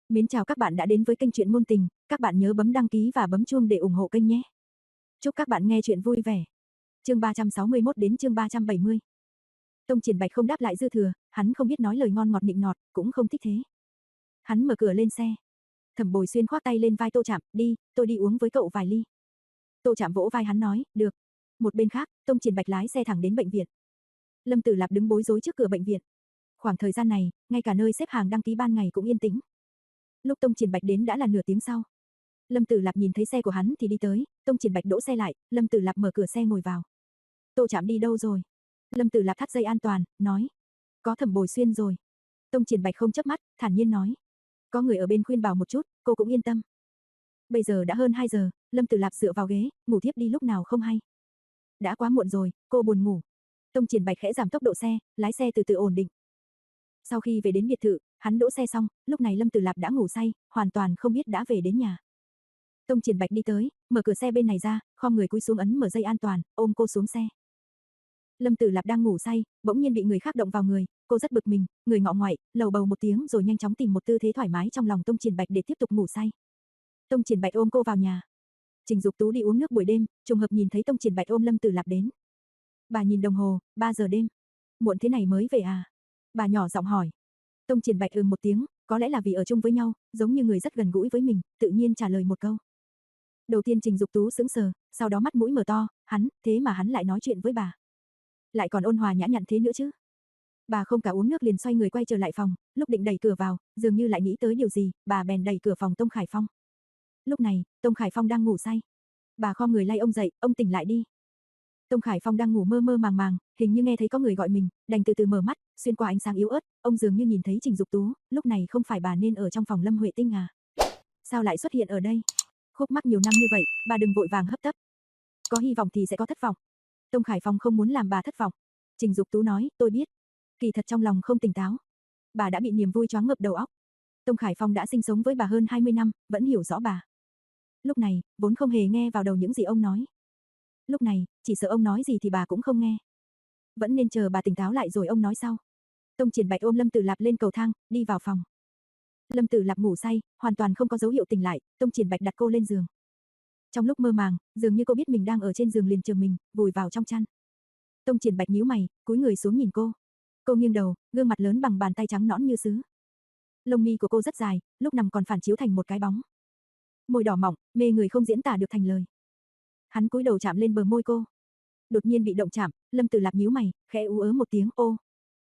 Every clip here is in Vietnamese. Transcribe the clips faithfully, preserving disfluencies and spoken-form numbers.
Mến chào các bạn đã đến với kênh truyện ngôn tình, các bạn nhớ bấm đăng ký và bấm chuông để ủng hộ kênh nhé. Chúc các bạn nghe truyện vui vẻ. Chương ba trăm sáu mươi mốt đến chương ba trăm bảy mươi. Tông Triển Bạch không đáp lại Dư Thừa, hắn không biết nói lời ngon ngọt nịnh nọt, cũng không thích thế. Hắn mở cửa lên xe. Thẩm Bồi Xuyên khoác tay lên vai Tô Trạm, "Đi, tôi đi uống với cậu vài ly." Tô Trạm vỗ vai hắn nói, "Được." Một bên khác, Tông Triển Bạch lái xe thẳng đến bệnh viện. Lâm Tử Lạp đứng bối rối trước cửa bệnh viện. Khoảng thời gian này, ngay cả nơi xếp hàng đăng ký ban ngày cũng yên tĩnh. Lúc Tông Triển Bạch đến đã là nửa tiếng sau. Lâm Tử Lạp nhìn thấy xe của hắn thì đi tới, Tông Triển Bạch đỗ xe lại, Lâm Tử Lạp mở cửa xe ngồi vào. "Tô Trạm đi đâu rồi?" Lâm Tử Lạp thắt dây an toàn, nói. "Có Thẩm Bồi Xuyên rồi." Tông Triển Bạch không chớp mắt, thản nhiên nói. "Có người ở bên khuyên bảo một chút, cô cũng yên tâm." Bây giờ đã hơn hai giờ, Lâm Tử Lạp dựa vào ghế, ngủ thiếp đi lúc nào không hay. "Đã quá muộn rồi, cô buồn ngủ." Tông Triển Bạch khẽ giảm tốc độ xe, lái xe từ từ ổn định. Sau khi về đến biệt thự, hắn đỗ xe xong, lúc này Lâm Tử Lạp đã ngủ say, hoàn toàn không biết đã về đến nhà. Tông Triển Bạch đi tới, mở cửa xe bên này ra, khom người cúi xuống ấn mở dây an toàn, ôm cô xuống xe. Lâm Tử Lạp đang ngủ say, bỗng nhiên bị người khác động vào người, cô rất bực mình, người ngọ ngoại, lầu bầu một tiếng rồi nhanh chóng tìm một tư thế thoải mái trong lòng Tông Triển Bạch để tiếp tục ngủ say. Tông Triển Bạch ôm cô vào nhà. Trình Dục Tú đi uống nước buổi đêm, trùng hợp nhìn thấy Tông Triển Bạch ôm Lâm Tử Lạp đến. Bà nhìn đồng hồ, ba giờ đêm. "Muộn thế này mới về à?" Bà nhỏ giọng hỏi. Tông Triển Bạch ừm một tiếng, có lẽ là vì ở chung với nhau, giống như người rất gần gũi với mình, tự nhiên trả lời một câu. Đầu tiên Trình Dục Tú sững sờ, sau đó mắt mũi mở to, hắn, thế mà hắn lại nói chuyện với bà. Lại còn ôn hòa nhã nhặn thế nữa chứ. Bà không cả uống nước liền xoay người quay trở lại phòng, lúc định đẩy cửa vào, dường như lại nghĩ tới điều gì, bà bèn đẩy cửa phòng Tông Khải Phong. Lúc này, Tông Khải Phong đang ngủ say. Bà khom người lay ông dậy, "Ông tỉnh lại đi." Tông Khải Phong đang ngủ mơ mơ màng màng, hình như nghe thấy có người gọi mình, đành từ từ mở mắt, xuyên qua ánh sáng yếu ớt, ông dường như nhìn thấy Trình Dục Tú, lúc này không phải bà nên ở trong phòng Lâm Huệ Tinh à? Sao lại xuất hiện ở đây? Khúc mắc nhiều năm như vậy, bà đừng vội vàng hấp tấp. Có hy vọng thì sẽ có thất vọng. Tông Khải Phong không muốn làm bà thất vọng. Trình Dục Tú nói, "Tôi biết." Kỳ thật trong lòng không tỉnh táo. Bà đã bị niềm vui choáng ngợp đầu óc. Tông Khải Phong đã sinh sống với bà hơn hai mươi năm, vẫn hiểu rõ bà. Lúc này, vốn không hề nghe vào đầu những gì ông nói. Lúc này, chỉ sợ ông nói gì thì bà cũng không nghe. Vẫn nên chờ bà tỉnh táo lại rồi ông nói sau. Tông Triển Bạch ôm Lâm Tử Lạp lên cầu thang, đi vào phòng. Lâm Tử Lạp ngủ say, hoàn toàn không có dấu hiệu tỉnh lại, Tông Triển Bạch đặt cô lên giường. Trong lúc mơ màng, dường như cô biết mình đang ở trên giường liền chờ mình, vùi vào trong chăn. Tông Triển Bạch nhíu mày, cúi người xuống nhìn cô. Cô nghiêng đầu, gương mặt lớn bằng bàn tay trắng nõn như sứ. Lông mi của cô rất dài, lúc nằm còn phản chiếu thành một cái bóng. Môi đỏ mọng, mê người không diễn tả được thành lời. Hắn cúi đầu chạm lên bờ môi cô. Đột nhiên bị động chạm, Lâm Tử Lạp nhíu mày, khẽ ú ớ một tiếng, "Ô."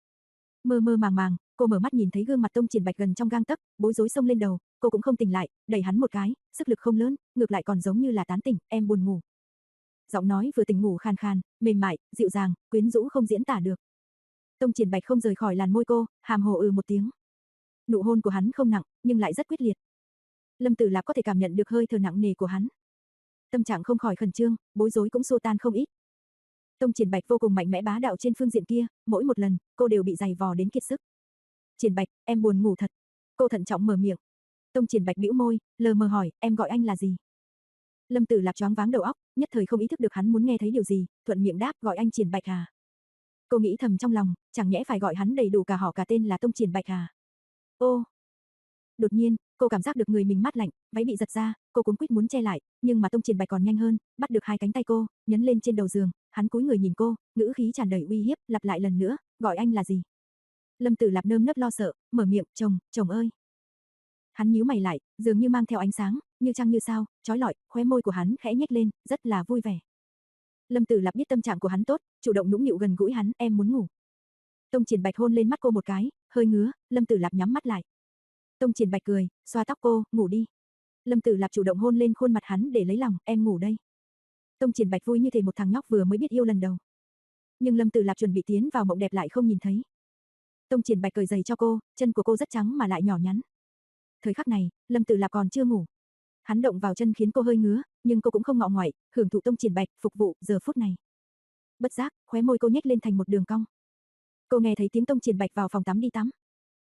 Mơ mơ màng màng, cô mở mắt nhìn thấy gương mặt Tông Triển Bạch gần trong gang tấc, bối rối xông lên đầu, cô cũng không tỉnh lại, đẩy hắn một cái, sức lực không lớn, ngược lại còn giống như là tán tỉnh, "Em buồn ngủ." Giọng nói vừa tỉnh ngủ khàn khàn, mềm mại, dịu dàng, quyến rũ không diễn tả được. Tông Triển Bạch không rời khỏi làn môi cô, hàm hồ ừ một tiếng. Nụ hôn của hắn không nặng, nhưng lại rất quyết liệt. Lâm Tử Lạp có thể cảm nhận được hơi thở nặng nề của hắn. Tâm trạng không khỏi khẩn trương, bối rối cũng xua tan không ít. Tông Triển Bạch vô cùng mạnh mẽ bá đạo trên phương diện kia, mỗi một lần, cô đều bị giày vò đến kiệt sức. "Triển Bạch, em buồn ngủ thật." Cô thận trọng mở miệng. Tông Triển Bạch bĩu môi, lờ mờ hỏi, "Em gọi anh là gì?" Lâm Tử Lạp choáng váng đầu óc, nhất thời không ý thức được hắn muốn nghe thấy điều gì, thuận miệng đáp, "Gọi anh Triển Bạch à?" Cô nghĩ thầm trong lòng, chẳng nhẽ phải gọi hắn đầy đủ cả họ cả tên là Tông Triển Bạch à? Ô. Đột nhiên, cô cảm giác được người mình mát lạnh, váy bị giật ra, cô cuống quýt muốn che lại, nhưng mà Tông Triển Bạch còn nhanh hơn, bắt được hai cánh tay cô, nhấn lên trên đầu giường, hắn cúi người nhìn cô, ngữ khí tràn đầy uy hiếp, lặp lại lần nữa, "Gọi anh là gì?" Lâm Tử Lạp nơm nớp lo sợ, mở miệng, "Chồng, chồng ơi." Hắn nhíu mày lại, dường như mang theo ánh sáng, như trăng như sao, chói lọi, khóe môi của hắn khẽ nhếch lên, rất là vui vẻ. Lâm Tử Lạp biết tâm trạng của hắn tốt, chủ động nũng nịu gần gũi hắn, "Em muốn ngủ." Tông Triển Bạch hôn lên mắt cô một cái, hơi ngứa, Lâm Tử Lạp nhắm mắt lại. Tông Triển Bạch cười, xoa tóc cô, "Ngủ đi." Lâm Tử Lạp chủ động hôn lên khuôn mặt hắn để lấy lòng, "Em ngủ đây." Tông Triển Bạch vui như thể một thằng nhóc vừa mới biết yêu lần đầu. Nhưng Lâm Tử Lạp chuẩn bị tiến vào mộng đẹp lại không nhìn thấy. Tông Triển Bạch cởi giày cho cô, chân của cô rất trắng mà lại nhỏ nhắn. Thời khắc này, Lâm Tử Lạp còn chưa ngủ. Hắn động vào chân khiến cô hơi ngứa, nhưng cô cũng không ngọ ngoại, hưởng thụ Tông Triển Bạch phục vụ giờ phút này. Bất giác, khóe môi cô nhếch lên thành một đường cong. Cô nghe thấy tiếng Tông Triển Bạch vào phòng tắm đi tắm.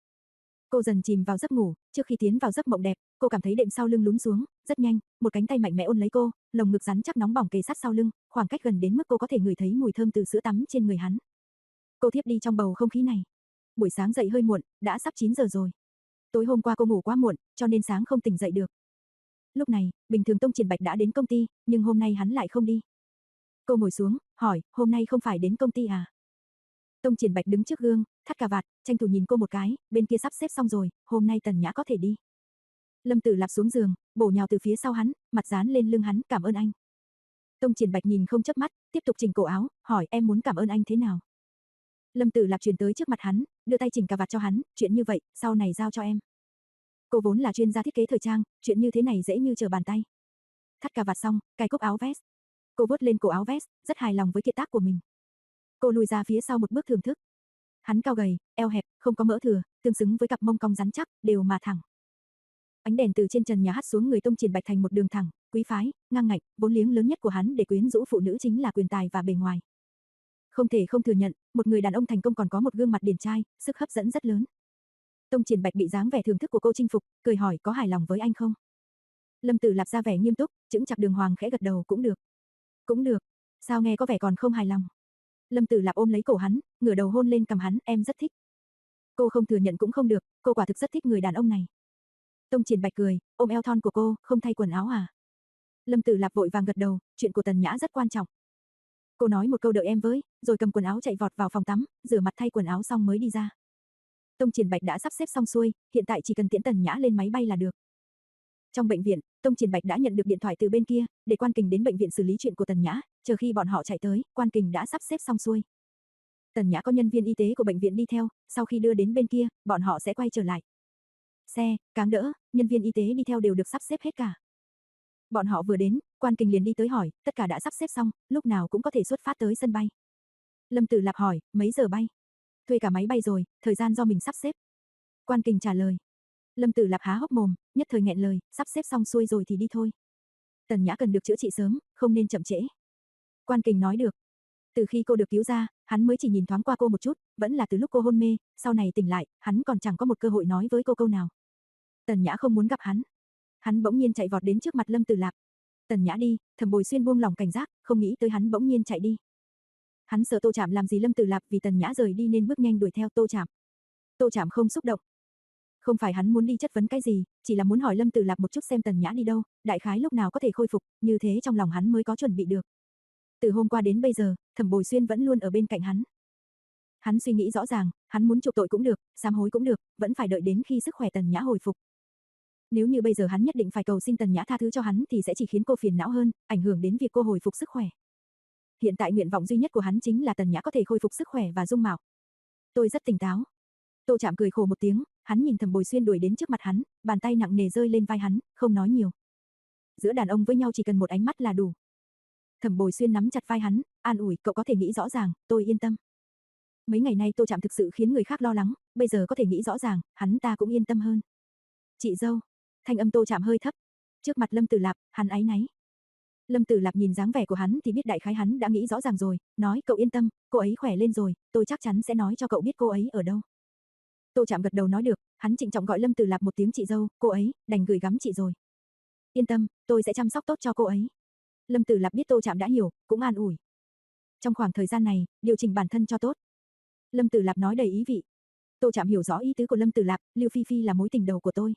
Cô dần chìm vào giấc ngủ, trước khi tiến vào giấc mộng đẹp, cô cảm thấy đệm sau lưng lún xuống, rất nhanh, một cánh tay mạnh mẽ ôm lấy cô, lồng ngực rắn chắc nóng bỏng kề sát sau lưng, khoảng cách gần đến mức cô có thể ngửi thấy mùi thơm từ sữa tắm trên người hắn. Cô thiếp đi trong bầu không khí này. Buổi sáng dậy hơi muộn, đã sắp chín giờ rồi. Tối hôm qua cô ngủ quá muộn, cho nên sáng không tỉnh dậy được. Lúc này, bình thường Tông Triển Bạch đã đến công ty, nhưng hôm nay hắn lại không đi. Cô ngồi xuống, hỏi, hôm nay không phải đến công ty à? Tông Triển Bạch đứng trước gương, thắt cà vạt, tranh thủ nhìn cô một cái, bên kia sắp xếp xong rồi, hôm nay Tần Nhã có thể đi. Lâm Tử Lạp xuống giường, bổ nhào từ phía sau hắn, mặt dán lên lưng hắn, cảm ơn anh. Tông Triển Bạch nhìn không chớp mắt, tiếp tục chỉnh cổ áo, hỏi em muốn cảm ơn anh thế nào? Lâm Tử Lạp chuyển tới trước mặt hắn, đưa tay chỉnh cà vạt cho hắn, chuyện như vậy, sau này giao cho em. Cô vốn là chuyên gia thiết kế thời trang, chuyện như thế này dễ như trở bàn tay. Thắt cà vạt xong, cài cúc áo vest. Cô vuốt lên cổ áo vest, rất hài lòng với kiệt tác của mình. Cô lùi ra phía sau một bước thưởng thức. Hắn cao gầy, eo hẹp, không có mỡ thừa, tương xứng với cặp mông cong rắn chắc, đều mà thẳng. Ánh đèn từ trên trần nhà hắt xuống người Tông Triển Bạch thành một đường thẳng, quý phái, ngang ngạnh, vốn liếng lớn nhất của hắn để quyến rũ phụ nữ chính là quyền tài và bề ngoài. Không thể không thừa nhận, một người đàn ông thành công còn có một gương mặt điển trai, sức hấp dẫn rất lớn. Tông Triển Bạch bị dáng vẻ thưởng thức của cô chinh phục, cười hỏi có hài lòng với anh không? Lâm Tử Lạp ra vẻ nghiêm túc, chững chạc đường hoàng khẽ gật đầu cũng được. Cũng được. Sao nghe có vẻ còn không hài lòng? Lâm Tử Lạp ôm lấy cổ hắn, ngửa đầu hôn lên cằm hắn, em rất thích. Cô không thừa nhận cũng không được, cô quả thực rất thích người đàn ông này. Tông Triển Bạch cười, ôm eo thon của cô, không thay quần áo à? Lâm Tử Lạp vội vàng gật đầu, chuyện của Tần Nhã rất quan trọng. Cô nói một câu đợi em với, rồi cầm quần áo chạy vọt vào phòng tắm, rửa mặt thay quần áo xong mới đi ra. Tông Triển Bạch đã sắp xếp xong xuôi, hiện tại chỉ cần tiễn Tần Nhã lên máy bay là được. Trong bệnh viện, Tông Triển Bạch đã nhận được điện thoại từ bên kia, để Quan Kình đến bệnh viện xử lý chuyện của Tần Nhã, chờ khi bọn họ chạy tới, Quan Kình đã sắp xếp xong xuôi. Tần Nhã có nhân viên y tế của bệnh viện đi theo, sau khi đưa đến bên kia, bọn họ sẽ quay trở lại. Xe, cáng đỡ, nhân viên y tế đi theo đều được sắp xếp hết cả. Bọn họ vừa đến, Quan Kình liền đi tới hỏi, tất cả đã sắp xếp xong, lúc nào cũng có thể xuất phát tới sân bay. Lâm Tử Lạp hỏi, mấy giờ bay? Thuê cả máy bay rồi, thời gian do mình sắp xếp. Quan Kình trả lời. Lâm Tử Lạp há hốc mồm, nhất thời nghẹn lời, sắp xếp xong xuôi rồi thì đi thôi. Tần Nhã cần được chữa trị sớm, không nên chậm trễ. Quan Kình nói được. Từ khi cô được cứu ra, hắn mới chỉ nhìn thoáng qua cô một chút, vẫn là từ lúc cô hôn mê, sau này tỉnh lại, hắn còn chẳng có một cơ hội nói với cô câu nào. Tần Nhã không muốn gặp hắn. Hắn bỗng nhiên chạy vọt đến trước mặt Lâm Tử Lạp. Tần Nhã đi, Thẩm Bồi Xuyên buông lòng cảnh giác, không nghĩ tới hắn bỗng nhiên chạy đi. Hắn sợ Tô Trạm làm gì Lâm Tử Lạp vì Tần Nhã rời đi nên bước nhanh đuổi theo Tô Trạm. Tô Trạm không xúc động. Không phải hắn muốn đi chất vấn cái gì, chỉ là muốn hỏi Lâm Tử Lạp một chút xem Tần Nhã đi đâu, đại khái lúc nào có thể khôi phục, như thế trong lòng hắn mới có chuẩn bị được. Từ hôm qua đến bây giờ, Thẩm Bồi Xuyên vẫn luôn ở bên cạnh hắn. Hắn suy nghĩ rõ ràng, hắn muốn chuộc tội cũng được, sám hối cũng được, vẫn phải đợi đến khi sức khỏe Tần Nhã hồi phục. Nếu như bây giờ hắn nhất định phải cầu xin Tần Nhã tha thứ cho hắn thì sẽ chỉ khiến cô phiền não hơn, ảnh hưởng đến việc cô hồi phục sức khỏe. Hiện tại nguyện vọng duy nhất của hắn chính là Tần Nhã có thể khôi phục sức khỏe và dung mạo. Tôi rất tỉnh táo. Tô Trạm cười khổ một tiếng, hắn nhìn Thẩm Bồi Xuyên đuổi đến trước mặt hắn, bàn tay nặng nề rơi lên vai hắn, không nói nhiều. Giữa đàn ông với nhau chỉ cần một ánh mắt là đủ. Thẩm Bồi Xuyên nắm chặt vai hắn, an ủi, cậu có thể nghĩ rõ ràng, tôi yên tâm. Mấy ngày nay Tô Trạm thực sự khiến người khác lo lắng, bây giờ có thể nghĩ rõ ràng, hắn ta cũng yên tâm hơn. Chị dâu, thanh âm Tô Trạm hơi thấp. Trước mặt Lâm Tử Lạp, hắn áy náy. Lâm Tử Lạp nhìn dáng vẻ của hắn thì biết đại khái hắn đã nghĩ rõ ràng rồi, nói cậu yên tâm, cô ấy khỏe lên rồi, tôi chắc chắn sẽ nói cho cậu biết cô ấy ở đâu. Tô Trạm gật đầu nói được, hắn trịnh trọng gọi Lâm Tử Lạp một tiếng chị dâu, cô ấy, đành gửi gắm chị rồi. Yên tâm, tôi sẽ chăm sóc tốt cho cô ấy. Lâm Tử Lạp biết Tô Trạm đã hiểu, cũng an ủi. Trong khoảng thời gian này, điều chỉnh bản thân cho tốt. Lâm Tử Lạp nói đầy ý vị. Tô Trạm hiểu rõ ý tứ của Lâm Tử Lạp, Lưu Phi Phi là mối tình đầu của tôi.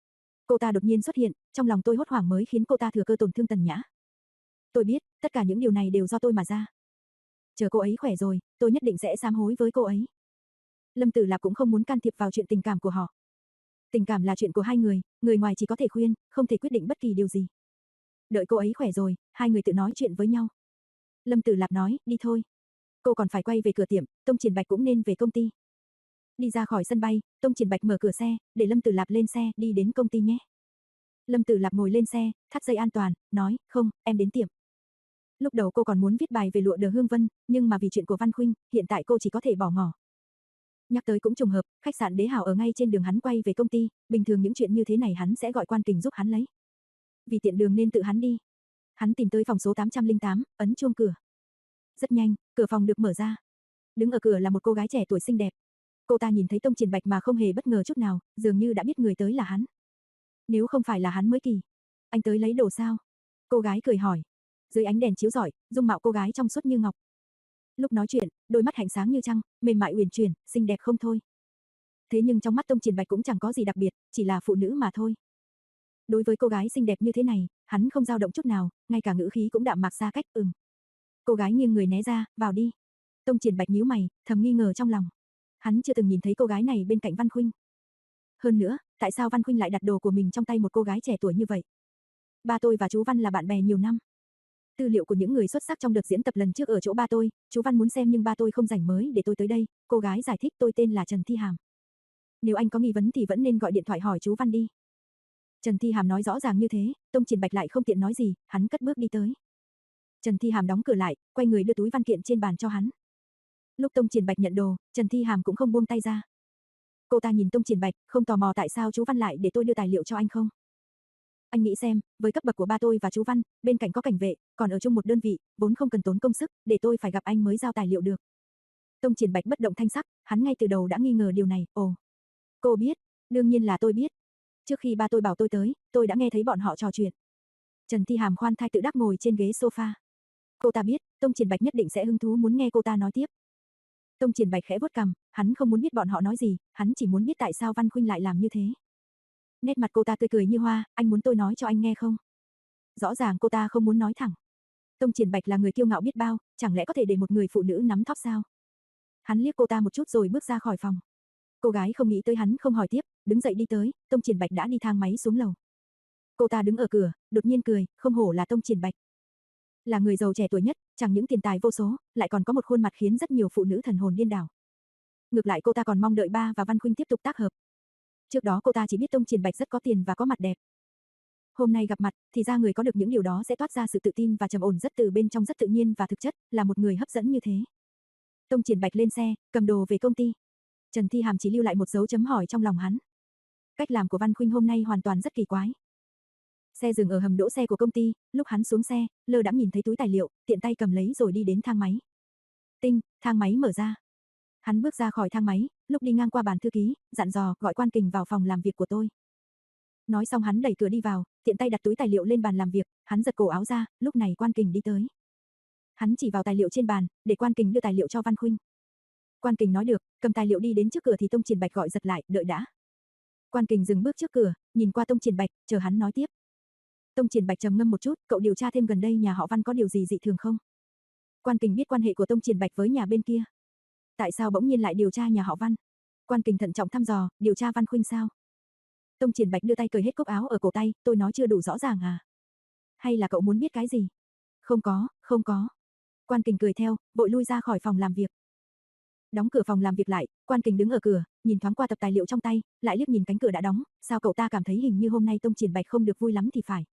Cô ta đột nhiên xuất hiện, trong lòng tôi hốt hoảng mới khiến cô ta thừa cơ tổn thương Tần Nhã. Tôi biết, tất cả những điều này đều do tôi mà ra. Chờ cô ấy khỏe rồi, tôi nhất định sẽ sám hối với cô ấy. Lâm Tử Lạp cũng không muốn can thiệp vào chuyện tình cảm của họ. Tình cảm là chuyện của hai người, người ngoài chỉ có thể khuyên, không thể quyết định bất kỳ điều gì. Đợi cô ấy khỏe rồi, hai người tự nói chuyện với nhau. Lâm Tử Lạp nói, đi thôi. Cô còn phải quay về cửa tiệm, Tông Triển Bạch cũng nên về công ty. Đi ra khỏi sân bay, Tông Triển Bạch mở cửa xe, để Lâm Tử Lạp lên xe, đi đến công ty nhé. Lâm Tử Lạp ngồi lên xe, thắt dây an toàn, nói, không, em đến tiệm. Lúc đầu cô còn muốn viết bài về lụa Đờ Hương Vân, nhưng mà vì chuyện của Văn Khuynh, hiện tại cô chỉ có thể bỏ ngỏ. Nhắc tới cũng trùng hợp, khách sạn Đế Hào ở ngay trên đường hắn quay về công ty, bình thường những chuyện như thế này hắn sẽ gọi Quan Kình giúp hắn lấy. Vì tiện đường nên tự hắn đi. Hắn tìm tới phòng số tám trăm lẻ tám, ấn chuông cửa. Rất nhanh, cửa phòng được mở ra. Đứng ở cửa là một cô gái trẻ tuổi xinh đẹp. Cô ta nhìn thấy Tông Triển Bạch mà không hề bất ngờ chút nào, dường như đã biết người tới là hắn. Nếu không phải là hắn mới kỳ. Anh tới lấy đồ sao? Cô gái cười hỏi. Dưới ánh đèn chiếu rọi, dung mạo cô gái trong suốt như ngọc. Lúc nói chuyện, đôi mắt hạnh sáng như trăng, mềm mại uyển chuyển, xinh đẹp không thôi. Thế nhưng trong mắt Tông Triển Bạch cũng chẳng có gì đặc biệt, chỉ là phụ nữ mà thôi. Đối với cô gái xinh đẹp như thế này, hắn không dao động chút nào, ngay cả ngữ khí cũng đạm mạc xa cách, ừm. Cô gái nghiêng người né ra, vào đi. Tông Triển Bạch nhíu mày, thầm nghi ngờ trong lòng. Hắn chưa từng nhìn thấy cô gái này bên cạnh Văn Khuynh. Hơn nữa, tại sao Văn Khuynh lại đặt đồ của mình trong tay một cô gái trẻ tuổi như vậy? Ba tôi và chú Văn là bạn bè nhiều năm. Tư liệu của những người xuất sắc trong đợt diễn tập lần trước ở chỗ ba tôi, chú Văn muốn xem nhưng ba tôi không rảnh mới để tôi tới đây, cô gái giải thích tôi tên là Trần Thi Hàm. Nếu anh có nghi vấn thì vẫn nên gọi điện thoại hỏi chú Văn đi. Trần Thi Hàm nói rõ ràng như thế, Tông Triển Bạch lại không tiện nói gì, hắn cất bước đi tới. Trần Thi Hàm đóng cửa lại, quay người đưa túi văn kiện trên bàn cho hắn. Lúc Tông Triển Bạch nhận đồ, Trần Thi Hàm cũng không buông tay ra. Cô ta nhìn Tông Triển Bạch, không tò mò tại sao chú Văn lại để tôi đưa tài liệu cho anh không? Anh nghĩ xem, với cấp bậc của ba tôi và chú Văn, bên cạnh có cảnh vệ, còn ở chung một đơn vị, vốn không cần tốn công sức, để tôi phải gặp anh mới giao tài liệu được. Tông Triển Bạch bất động thanh sắc, hắn ngay từ đầu đã nghi ngờ điều này, ồ. Cô biết, đương nhiên là tôi biết. Trước khi ba tôi bảo tôi tới, tôi đã nghe thấy bọn họ trò chuyện. Trần Thi Hàm khoan thai tự đắc ngồi trên ghế sofa. Cô ta biết, Tông Triển Bạch nhất định sẽ hứng thú muốn nghe cô ta nói tiếp. Tông Triển Bạch khẽ vuốt cằm, hắn không muốn biết bọn họ nói gì, hắn chỉ muốn biết tại sao Văn Khuynh lại làm như thế. Nét mặt cô ta tươi cười như hoa, anh muốn tôi nói cho anh nghe không? Rõ ràng cô ta không muốn nói thẳng. Tông Triển Bạch là người kiêu ngạo biết bao, chẳng lẽ có thể để một người phụ nữ nắm thóp sao? Hắn liếc cô ta một chút rồi bước ra khỏi phòng. Cô gái không nghĩ tới hắn không hỏi tiếp, đứng dậy đi tới, Tông Triển Bạch đã đi thang máy xuống lầu. Cô ta đứng ở cửa, đột nhiên cười, không hổ là Tông Triển Bạch. Là người giàu trẻ tuổi nhất, chẳng những tiền tài vô số, lại còn có một khuôn mặt khiến rất nhiều phụ nữ thần hồn điên đảo. Ngược lại cô ta còn mong đợi ba và Văn Khuynh tiếp tục tác hợp. Trước đó cô ta chỉ biết Tông Triển Bạch rất có tiền và có mặt đẹp. Hôm nay gặp mặt, thì ra người có được những điều đó sẽ toát ra sự tự tin và trầm ổn rất từ bên trong rất tự nhiên và thực chất, là một người hấp dẫn như thế. Tông Triển Bạch lên xe, cầm đồ về công ty. Trần Thi Hàm chỉ lưu lại một dấu chấm hỏi trong lòng hắn. Cách làm của Văn Khuynh hôm nay hoàn toàn rất kỳ quái. Xe dừng ở hầm đỗ xe của công ty, lúc hắn xuống xe, lơ đãng nhìn thấy túi tài liệu, tiện tay cầm lấy rồi đi đến thang máy. Tinh, thang máy mở ra. Hắn bước ra khỏi thang máy, lúc đi ngang qua bàn thư ký, dặn dò gọi Quan Kình vào phòng làm việc của tôi. Nói xong hắn đẩy cửa đi vào, tiện tay đặt túi tài liệu lên bàn làm việc, hắn giật cổ áo ra, lúc này Quan Kình đi tới. Hắn chỉ vào tài liệu trên bàn, để Quan Kình đưa tài liệu cho Văn Khuynh. Quan Kình nói được, cầm tài liệu đi đến trước cửa thì Tông Triển Bạch gọi giật lại, đợi đã. Quan Kình dừng bước trước cửa, nhìn qua Tông Triển Bạch, chờ hắn nói tiếp. Tông Triển Bạch trầm ngâm một chút, cậu điều tra thêm gần đây nhà họ Văn có điều gì dị thường không? Quan Kình biết quan hệ của Tông Triển Bạch với nhà bên kia. Tại sao bỗng nhiên lại điều tra nhà họ Văn? Quan Kình thận trọng thăm dò, điều tra Văn Khuynh sao? Tông Triển Bạch đưa tay cởi hết cúc áo ở cổ tay, tôi nói chưa đủ rõ ràng à? Hay là cậu muốn biết cái gì? Không có, không có. Quan Kình cười theo, vội lui ra khỏi phòng làm việc. Đóng cửa phòng làm việc lại, Quan Kình đứng ở cửa, nhìn thoáng qua tập tài liệu trong tay, lại liếc nhìn cánh cửa đã đóng, sao cậu ta cảm thấy hình như hôm nay Tông Triển Bạch không được vui lắm thì phải.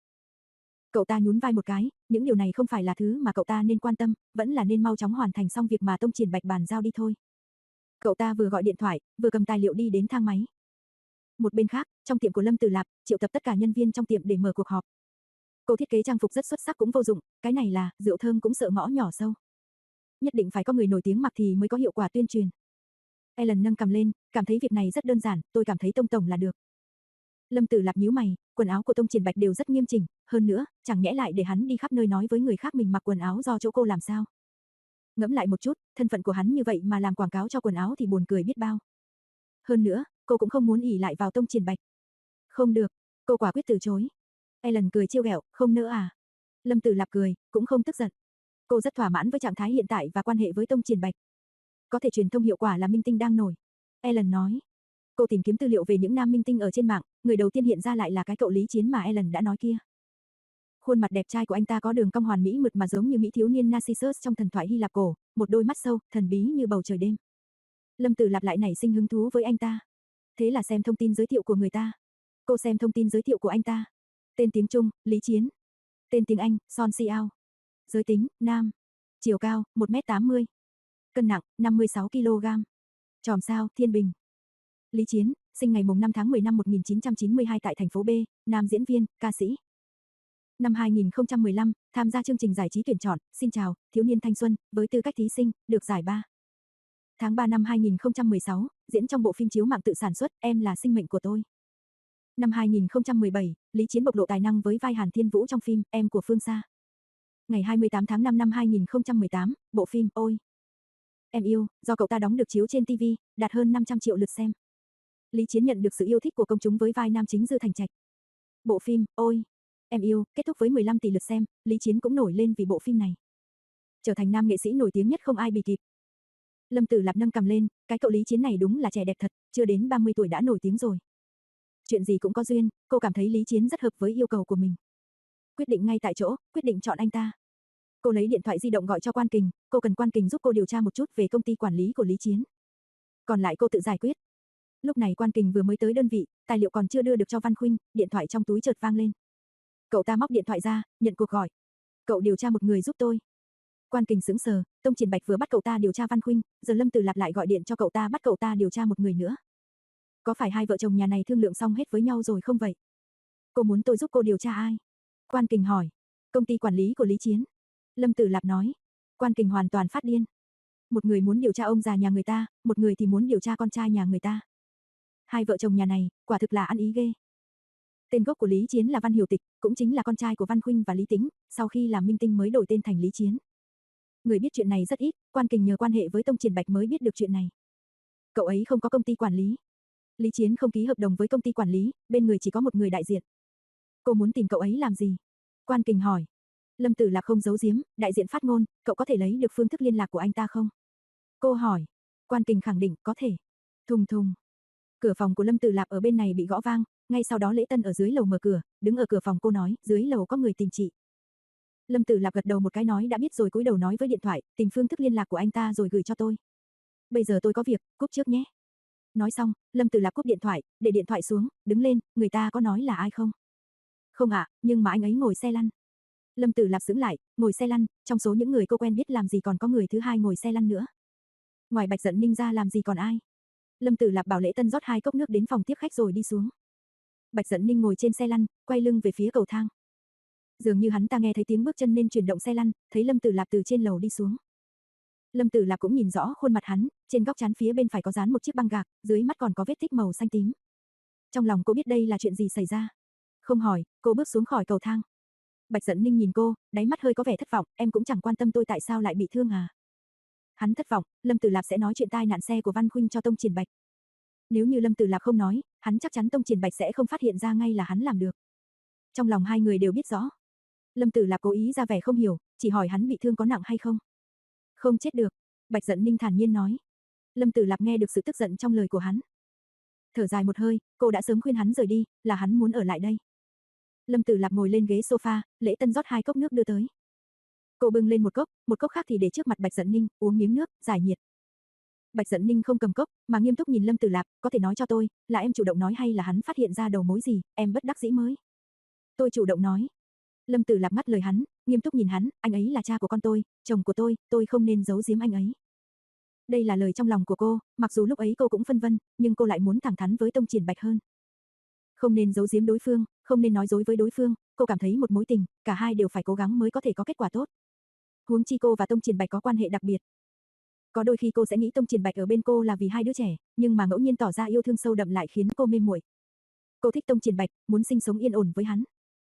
Cậu ta nhún vai một cái, những điều này không phải là thứ mà cậu ta nên quan tâm, vẫn là nên mau chóng hoàn thành xong việc mà Tông Triển Bạch bàn giao đi thôi. Cậu ta vừa gọi điện thoại, vừa cầm tài liệu đi đến thang máy. Một bên khác, trong tiệm của Lâm Tử Lạp, triệu tập tất cả nhân viên trong tiệm để mở cuộc họp. Cô thiết kế trang phục rất xuất sắc cũng vô dụng, cái này là rượu thơm cũng sợ ngõ nhỏ sâu. Nhất định phải có người nổi tiếng mặc thì mới có hiệu quả tuyên truyền. Ellen nâng cầm lên, cảm thấy việc này rất đơn giản, tôi cảm thấy Tông tổng là được. Lâm Tử Lạp nhíu mày, quần áo của Tông Triển Bạch đều rất nghiêm chỉnh, hơn nữa, chẳng nhẽ lại để hắn đi khắp nơi nói với người khác mình mặc quần áo do chỗ cô làm sao? Ngẫm lại một chút, thân phận của hắn như vậy mà làm quảng cáo cho quần áo thì buồn cười biết bao. Hơn nữa, cô cũng không muốn ỷ lại vào Tông Triển Bạch. Không được, cô quả quyết từ chối. Ellen cười trêu ghẹo, không nữa à? Lâm Tử Lạp cười, cũng không tức giận. Cô rất thỏa mãn với trạng thái hiện tại và quan hệ với Tông Triển Bạch. Có thể truyền thông hiệu quả là minh tinh đang nổi. Ellen nói. Cô tìm kiếm tư liệu về những nam minh tinh ở trên mạng, người đầu tiên hiện ra lại là cái cậu Lý Chiến mà Ellen đã nói kia. Khuôn mặt đẹp trai của anh ta có đường cong hoàn mỹ mượt mà giống như mỹ thiếu niên Narcissus trong thần thoại Hy Lạp cổ, một đôi mắt sâu, thần bí như bầu trời đêm. Lâm Tử Lạp lại nảy sinh hứng thú với anh ta. Thế là xem thông tin giới thiệu của người ta. Cô xem thông tin giới thiệu của anh ta. Tên tiếng Trung, Lý Chiến. Tên tiếng Anh, Son Xiao. Giới tính, nam. Chiều cao, một mét tám mươi. Cân nặng, năm mươi sáu ki lô gam. Chòm sao, Thiên Bình. Lý Chiến, sinh ngày mùng năm tháng mười năm một nghìn chín trăm chín mươi hai tại thành phố B, nam diễn viên, ca sĩ. Năm hai nghìn không trăm mười lăm, tham gia chương trình giải trí tuyển chọn, xin chào, thiếu niên thanh xuân, với tư cách thí sinh, được giải ba. Tháng ba năm hai nghìn không trăm mười sáu, diễn trong bộ phim chiếu mạng tự sản xuất, Em là sinh mệnh của tôi. Năm hai nghìn không trăm mười bảy, Lý Chiến bộc lộ tài năng với vai Hàn Thiên Vũ trong phim Em của Phương Sa. Ngày hai mươi tám tháng năm năm hai nghìn không trăm mười tám, bộ phim Ôi Em yêu, do cậu ta đóng được chiếu trên ti vi, đạt hơn năm trăm triệu lượt xem. Lý Chiến nhận được sự yêu thích của công chúng với vai nam chính Dư Thành Trạch. Bộ phim Ôi, em yêu kết thúc với mười lăm tỷ lượt xem, Lý Chiến cũng nổi lên vì bộ phim này. Trở thành nam nghệ sĩ nổi tiếng nhất không ai bì kịp. Lâm Tử Lạp nâng cằm lên, cái cậu Lý Chiến này đúng là trẻ đẹp thật, chưa đến ba mươi tuổi đã nổi tiếng rồi. Chuyện gì cũng có duyên, cô cảm thấy Lý Chiến rất hợp với yêu cầu của mình. Quyết định ngay tại chỗ, quyết định chọn anh ta. Cô lấy điện thoại di động gọi cho Quan Kình, cô cần Quan Kình giúp cô điều tra một chút về công ty quản lý của Lý Chiến. Còn lại cô tự giải quyết. Lúc này Quan Kình vừa mới tới đơn vị, tài liệu còn chưa đưa được cho Văn Khuynh, điện thoại trong túi chợt vang lên. Cậu ta móc điện thoại ra, nhận cuộc gọi. Cậu điều tra một người giúp tôi. Quan Kình sững sờ, Tông Triển Bạch vừa bắt cậu ta điều tra Văn Khuynh, giờ Lâm Tử Lạp lại gọi điện cho cậu ta bắt cậu ta điều tra một người nữa. Có phải hai vợ chồng nhà này thương lượng xong hết với nhau rồi không vậy? Cô muốn tôi giúp cô điều tra ai? Quan Kình hỏi. Công ty quản lý của Lý Chiến. Lâm Tử Lạp nói. Quan Kình hoàn toàn phát điên. Một người muốn điều tra ông già nhà người ta, một người thì muốn điều tra con trai nhà người ta. Hai vợ chồng nhà này, quả thực là ăn ý ghê. Tên gốc của Lý Chiến là Văn Hiểu Tịch, cũng chính là con trai của Văn Khuynh và Lý Tĩnh, sau khi làm minh tinh mới đổi tên thành Lý Chiến. Người biết chuyện này rất ít, Quan Kình nhờ quan hệ với Tông Triển Bạch mới biết được chuyện này. Cậu ấy không có công ty quản lý. Lý Chiến không ký hợp đồng với công ty quản lý, bên người chỉ có một người đại diện. Cô muốn tìm cậu ấy làm gì? Quan Kình hỏi. Lâm Tử Lạp không giấu giếm, đại diện phát ngôn, cậu có thể lấy được phương thức liên lạc của anh ta không? Cô hỏi. Quan Kình khẳng định, có thể. Thùng thùng. Cửa phòng của Lâm Tử Lạp ở bên này bị gõ vang, ngay sau đó Lễ Tân ở dưới lầu mở cửa, đứng ở cửa phòng cô nói, dưới lầu có người tìm chị. Lâm Tử Lạp gật đầu một cái nói đã biết rồi cúi đầu nói với điện thoại, tìm phương thức liên lạc của anh ta rồi gửi cho tôi. Bây giờ tôi có việc, cúp trước nhé. Nói xong, Lâm Tử Lạp cúp điện thoại, để điện thoại xuống, đứng lên, người ta có nói là ai không? Không ạ, à, nhưng mà anh ấy ngồi xe lăn. Lâm Tử Lạp sững lại, ngồi xe lăn, trong số những người cô quen biết làm gì còn có người thứ hai ngồi xe lăn nữa. Ngoài Bạch Dận Ninh ra làm gì còn ai? Lâm Tử Lạp bảo Lễ Tân rót hai cốc nước đến phòng tiếp khách rồi đi xuống. Bạch Dận Ninh ngồi trên xe lăn, quay lưng về phía cầu thang. Dường như hắn ta nghe thấy tiếng bước chân nên chuyển động xe lăn, thấy Lâm Tử Lạp từ trên lầu đi xuống. Lâm Tử Lạp cũng nhìn rõ khuôn mặt hắn, trên góc trán phía bên phải có dán một chiếc băng gạc, dưới mắt còn có vết tích màu xanh tím. Trong lòng cô biết đây là chuyện gì xảy ra. Không hỏi, cô bước xuống khỏi cầu thang. Bạch Dận Ninh nhìn cô, đáy mắt hơi có vẻ thất vọng, em cũng chẳng quan tâm tôi tại sao lại bị thương à? Hắn thất vọng, Lâm Tử Lạp sẽ nói chuyện tai nạn xe của Văn Khuynh cho Tông Triển Bạch. Nếu như Lâm Tử Lạp không nói, hắn chắc chắn Tông Triển Bạch sẽ không phát hiện ra ngay là hắn làm được. Trong lòng hai người đều biết rõ. Lâm Tử Lạp cố ý ra vẻ không hiểu, chỉ hỏi hắn bị thương có nặng hay không. Không chết được, Bạch Dận Ninh thản nhiên nói. Lâm Tử Lạp nghe được sự tức giận trong lời của hắn. Thở dài một hơi, cô đã sớm khuyên hắn rời đi, là hắn muốn ở lại đây. Lâm Tử Lạp ngồi lên ghế sofa, Lễ Tân rót hai cốc nước đưa tới. Cô bưng lên một cốc, một cốc khác thì để trước mặt Bạch Dận Ninh, uống miếng nước, giải nhiệt. Bạch Dận Ninh không cầm cốc, mà nghiêm túc nhìn Lâm Tử Lạp, có thể nói cho tôi, là em chủ động nói hay là hắn phát hiện ra đầu mối gì, em bất đắc dĩ mới. Tôi chủ động nói. Lâm Tử Lạp ngắt lời hắn, nghiêm túc nhìn hắn, anh ấy là cha của con tôi, chồng của tôi, tôi không nên giấu giếm anh ấy. Đây là lời trong lòng của cô, mặc dù lúc ấy cô cũng phân vân, nhưng cô lại muốn thẳng thắn với Tông Triển Bạch hơn. Không nên giấu giếm đối phương, không nên nói dối với đối phương, cô cảm thấy một mối tình, cả hai đều phải cố gắng mới có thể có kết quả tốt. Huống chi cô và Tông Triển Bạch có quan hệ đặc biệt. Có đôi khi cô sẽ nghĩ Tông Triển Bạch ở bên cô là vì hai đứa trẻ, nhưng mà ngẫu nhiên tỏ ra yêu thương sâu đậm lại khiến cô mê muội. Cô thích Tông Triển Bạch, muốn sinh sống yên ổn với hắn.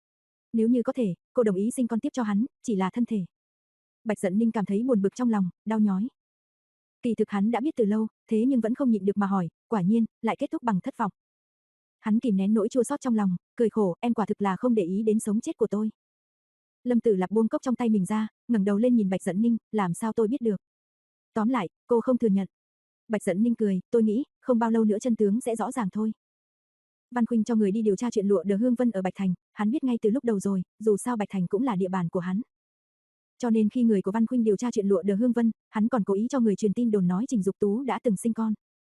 Nếu như có thể, cô đồng ý sinh con tiếp cho hắn, chỉ là thân thể. Bạch Dận Ninh cảm thấy buồn bực trong lòng, đau nhói. Kỳ thực hắn đã biết từ lâu, thế nhưng vẫn không nhịn được mà hỏi, quả nhiên, lại kết thúc bằng thất vọng. Hắn kìm nén nỗi chua xót trong lòng, cười khổ, em quả thực là không để ý đến sống chết của tôi. Lâm Tử Lạp buông cốc trong tay mình ra, ngẩng đầu lên nhìn Bạch Dận Ninh, làm sao tôi biết được. Tóm lại, cô không thừa nhận. Bạch Dận Ninh cười, tôi nghĩ, không bao lâu nữa chân tướng sẽ rõ ràng thôi. Văn Khuynh cho người đi điều tra chuyện lụa Đờ Hương Vân ở Bạch Thành, hắn biết ngay từ lúc đầu rồi, dù sao Bạch Thành cũng là địa bàn của hắn. Cho nên khi người của Văn Khuynh điều tra chuyện lụa Đờ Hương Vân, hắn còn cố ý cho người truyền tin đồn nói Trình Dục Tú đã từng sinh con.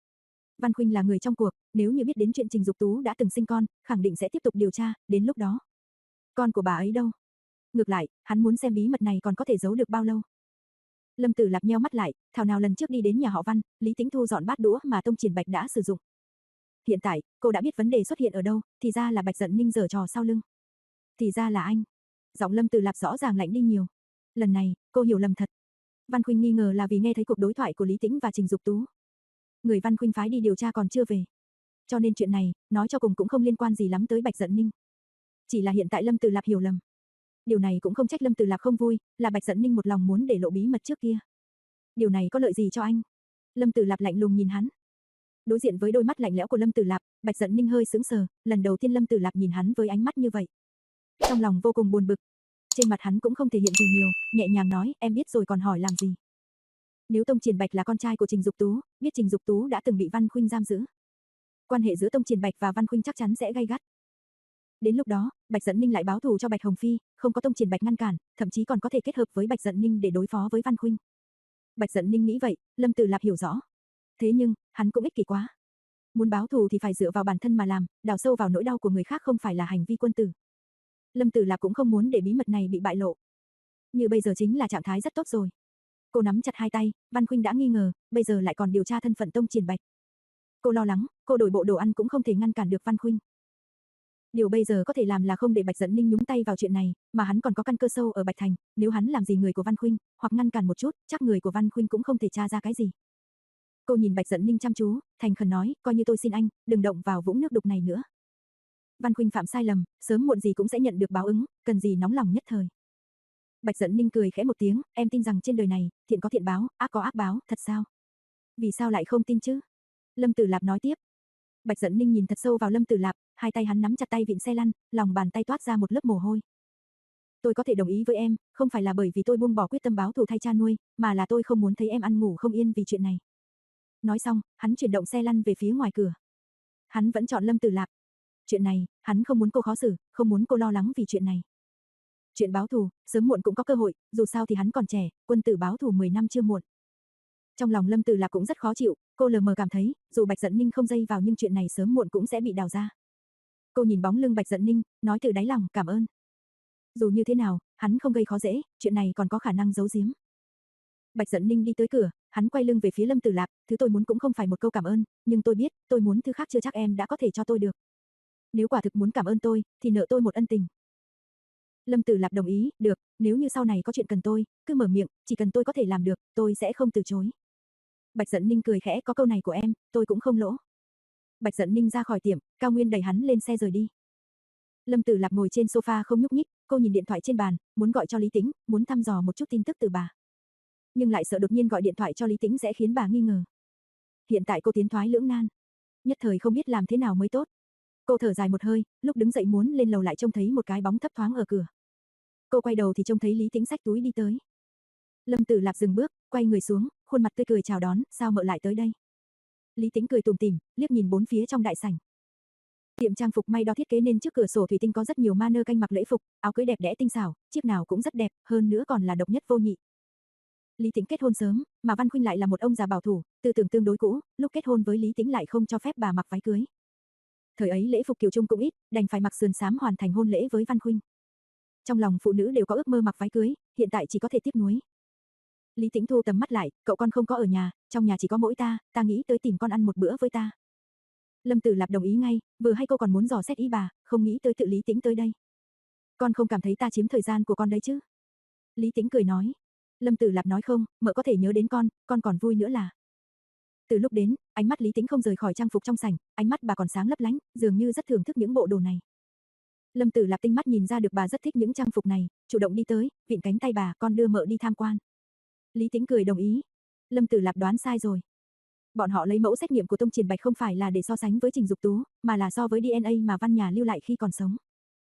Văn Khuynh là người trong cuộc, nếu như biết đến chuyện Trình Dục Tú đã từng sinh con, khẳng định sẽ tiếp tục điều tra, đến lúc đó. Con của bà ấy đâu? Ngược lại, hắn muốn xem bí mật này còn có thể giấu được bao lâu. Lâm Tử Lạp nheo mắt lại, thảo nào lần trước đi đến nhà họ Văn, Lý Tĩnh thu dọn bát đũa mà Tông Triển Bạch đã sử dụng. Hiện tại, cô đã biết vấn đề xuất hiện ở đâu, thì ra là Bạch Dận Ninh giở trò sau lưng. Thì ra là anh. Giọng Lâm Tử Lạp rõ ràng lạnh đi nhiều. Lần này, cô hiểu lầm thật. Văn Khuynh nghi ngờ là vì nghe thấy cuộc đối thoại của Lý Tĩnh và Trình Dục Tú. Người Văn Khuynh phái đi điều tra còn chưa về. Cho nên chuyện này, nói cho cùng cũng không liên quan gì lắm tới Bạch Dận Ninh. Chỉ là hiện tại Lâm Tử Lạp hiểu lầm. Điều này cũng không trách Lâm Tử Lạp không vui, là Bạch Dận Ninh một lòng muốn để lộ bí mật trước kia. Điều này có lợi gì cho anh? Lâm Tử Lạp lạnh lùng nhìn hắn. Đối diện với đôi mắt lạnh lẽo của Lâm Tử Lạp, Bạch Dận Ninh hơi sững sờ, lần đầu tiên Lâm Tử Lạp nhìn hắn với ánh mắt như vậy. Trong lòng vô cùng buồn bực. Trên mặt hắn cũng không thể hiện gì nhiều, nhẹ nhàng nói, em biết rồi còn hỏi làm gì. Nếu Tông Triển Bạch là con trai của Trình Dục Tú, biết Trình Dục Tú đã từng bị Văn Khuynh giam giữ. Quan hệ giữa Tông Triển Bạch và Văn Khuynh chắc chắn sẽ gay gắt. Đến lúc đó, Bạch Dận Ninh lại báo thù cho Bạch Hồng Phi, không có Tông Triển Bạch ngăn cản, thậm chí còn có thể kết hợp với Bạch Dận Ninh để đối phó với Văn Khuynh. Bạch Dận Ninh nghĩ vậy, Lâm Tử Lạp hiểu rõ. Thế nhưng, hắn cũng ích kỷ quá. Muốn báo thù thì phải dựa vào bản thân mà làm, đào sâu vào nỗi đau của người khác không phải là hành vi quân tử. Lâm Tử Lạp cũng không muốn để bí mật này bị bại lộ. Như bây giờ chính là trạng thái rất tốt rồi. Cô nắm chặt hai tay, Văn Khuynh đã nghi ngờ, bây giờ lại còn điều tra thân phận Tông Triển Bạch. Cô lo lắng, cô đổi bộ đồ ăn cũng không thể ngăn cản được Văn Khuynh. Điều bây giờ có thể làm là không để Bạch Dận Ninh nhúng tay vào chuyện này, mà hắn còn có căn cơ sâu ở Bạch Thành, nếu hắn làm gì người của Văn Khuynh, hoặc ngăn cản một chút, chắc người của Văn Khuynh cũng không thể tra ra cái gì. Cô nhìn Bạch Dận Ninh chăm chú, thành khẩn nói, coi như tôi xin anh, đừng động vào vũng nước đục này nữa. Văn Khuynh phạm sai lầm, sớm muộn gì cũng sẽ nhận được báo ứng, cần gì nóng lòng nhất thời. Bạch Dận Ninh cười khẽ một tiếng, em tin rằng trên đời này, thiện có thiện báo, ác có ác báo, thật sao? Vì sao lại không tin chứ? Lâm Tử Lạp nói tiếp. Bạch Dận Ninh nhìn thật sâu vào Lâm Tử Lạp, hai tay hắn nắm chặt tay vịn xe lăn, lòng bàn tay toát ra một lớp mồ hôi. Tôi có thể đồng ý với em, không phải là bởi vì tôi buông bỏ quyết tâm báo thù thay cha nuôi, mà là tôi không muốn thấy em ăn ngủ không yên vì chuyện này. Nói xong, hắn chuyển động xe lăn về phía ngoài cửa. Hắn vẫn chọn Lâm Tử Lạp. Chuyện này, hắn không muốn cô khó xử, không muốn cô lo lắng vì chuyện này. Chuyện báo thù, sớm muộn cũng có cơ hội, dù sao thì hắn còn trẻ, quân tử báo thù mười năm chưa muộn. Trong lòng Lâm Tử Lạp cũng rất khó chịu, cô lờ mờ cảm thấy, dù Bạch Dận Ninh không dây vào nhưng chuyện này sớm muộn cũng sẽ bị đào ra. Cô nhìn bóng lưng Bạch Dận Ninh, nói từ đáy lòng, cảm ơn. Dù như thế nào, hắn không gây khó dễ, chuyện này còn có khả năng giấu giếm. Bạch Dận Ninh đi tới cửa, hắn quay lưng về phía Lâm Tử Lạp, thứ tôi muốn cũng không phải một câu cảm ơn, nhưng tôi biết, tôi muốn thứ khác chưa chắc em đã có thể cho tôi được. Nếu quả thực muốn cảm ơn tôi, thì nợ tôi một ân tình. Lâm Tử Lạp đồng ý, được, nếu như sau này có chuyện cần tôi, cứ mở miệng, chỉ cần tôi có thể làm được, tôi sẽ không từ chối. Bạch Dận Ninh cười khẽ, có câu này của em, tôi cũng không lỗ. Bạch Dận Ninh ra khỏi tiệm, Cao Nguyên đẩy hắn lên xe rời đi. Lâm Tử Lạp ngồi trên sofa không nhúc nhích, cô nhìn điện thoại trên bàn, muốn gọi cho Lý Tĩnh, muốn thăm dò một chút tin tức từ bà. Nhưng lại sợ đột nhiên gọi điện thoại cho Lý Tĩnh sẽ khiến bà nghi ngờ. Hiện tại cô tiến thoái lưỡng nan, nhất thời không biết làm thế nào mới tốt. Cô thở dài một hơi, lúc đứng dậy muốn lên lầu lại trông thấy một cái bóng thấp thoáng ở cửa. Cô quay đầu thì trông thấy Lý Tĩnh xách túi đi tới. Lâm Tử Lạp dừng bước, quay người xuống, khuôn mặt tươi cười chào đón, sao mợ lại tới đây? Lý Tĩnh cười tủm tỉm, liếc nhìn bốn phía trong đại sảnh. Tiệm trang phục may đo thiết kế nên trước cửa sổ thủy tinh có rất nhiều mannequin mặc lễ phục, áo cưới đẹp đẽ tinh xảo, chiếc nào cũng rất đẹp, hơn nữa còn là độc nhất vô nhị. Lý Tĩnh kết hôn sớm, mà Văn Khuynh lại là một ông già bảo thủ, tư tưởng tương đối cũ, lúc kết hôn với Lý Tĩnh lại không cho phép bà mặc váy cưới. Thời ấy lễ phục kiều trung cũng ít, đành phải mặc sườn xám hoàn thành hôn lễ với Văn Khuynh. Trong lòng phụ nữ đều có ước mơ mặc váy cưới, hiện tại chỉ có thể tiếc nuối. Lý Tĩnh thu tầm mắt lại, cậu con không có ở nhà, trong nhà chỉ có mỗi ta, ta nghĩ tới tìm con ăn một bữa với ta. Lâm Tử Lạp đồng ý ngay, vừa hay cô còn muốn dò xét ý bà, không nghĩ tới tự Lý Tĩnh tới đây. Con không cảm thấy ta chiếm thời gian của con đấy chứ? Lý Tĩnh cười nói. Lâm Tử Lạp nói không, mợ có thể nhớ đến con, con còn vui nữa là. Từ lúc đến, ánh mắt Lý Tĩnh không rời khỏi trang phục trong sảnh, ánh mắt bà còn sáng lấp lánh, dường như rất thưởng thức những bộ đồ này. Lâm Tử Lạp tinh mắt nhìn ra được bà rất thích những trang phục này, chủ động đi tới, vịn cánh tay bà, con đưa mợ đi tham quan. Lý Tĩnh cười đồng ý. Lâm Tử Lạp đoán sai rồi. Bọn họ lấy mẫu xét nghiệm của Tông Triển Bạch không phải là để so sánh với Trình Dục Tú, mà là so với đê en a mà Văn Nhà lưu lại khi còn sống.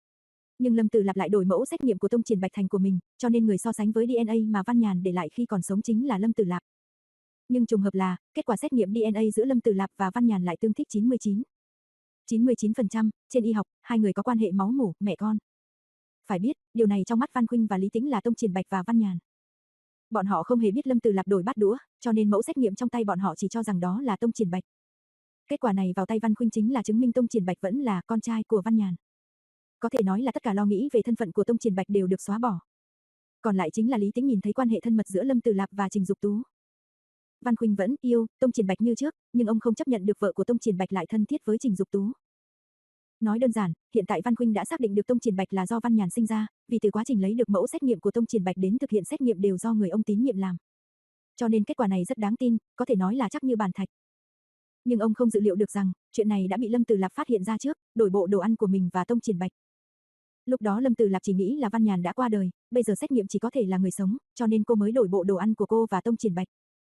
Nhưng Lâm Tử Lạp lại đổi mẫu xét nghiệm của Tông Triển Bạch thành của mình, cho nên người so sánh với đê en a mà Văn Nhàn để lại khi còn sống chính là Lâm Tử Lạp. Nhưng trùng hợp là, kết quả xét nghiệm đê en a giữa Lâm Tử Lạp và Văn Nhàn lại tương thích chín mươi chín. chín mươi chín phần trăm, trên y học, hai người có quan hệ máu mủ, mẹ con. Phải biết, điều này trong mắt Văn Khuynh và Lý Tĩnh là Tông Triển Bạch và Văn Nhàn. Bọn họ không hề biết Lâm Tử Lạp đổi bát đũa, cho nên mẫu xét nghiệm trong tay bọn họ chỉ cho rằng đó là Tông Triển Bạch. Kết quả này vào tay Văn Khuynh chính là chứng minh Tông Triển Bạch vẫn là con trai của Văn Nhàn. Có thể nói là tất cả lo nghĩ về thân phận của Tông Triển Bạch đều được xóa bỏ. Còn lại chính là Lý Tĩnh nhìn thấy quan hệ thân mật giữa Lâm Tử Lạp và Trình Dục Tú. Văn Khuynh vẫn yêu Tông Triển Bạch như trước, nhưng ông không chấp nhận được vợ của Tông Triển Bạch lại thân thiết với Trình Dục Tú. Nói đơn giản, hiện tại Văn Khuynh đã xác định được Tông Triển Bạch là do Văn Nhàn sinh ra, vì từ quá trình lấy được mẫu xét nghiệm của Tông Triển Bạch đến thực hiện xét nghiệm đều do người ông tín nhiệm làm. Cho nên kết quả này rất đáng tin, có thể nói là chắc như bàn thạch. Nhưng ông không dự liệu được rằng, chuyện này đã bị Lâm Tử Lạp phát hiện ra trước, đổi bộ đồ ăn của mình và Tông Triển Bạch. Lúc đó Lâm Tử Lạp chỉ nghĩ là Văn Nhàn đã qua đời, bây giờ xét nghiệm chỉ có thể là người sống, cho nên cô mới đổi bộ đồ ăn của cô và Tông Triển Bạch.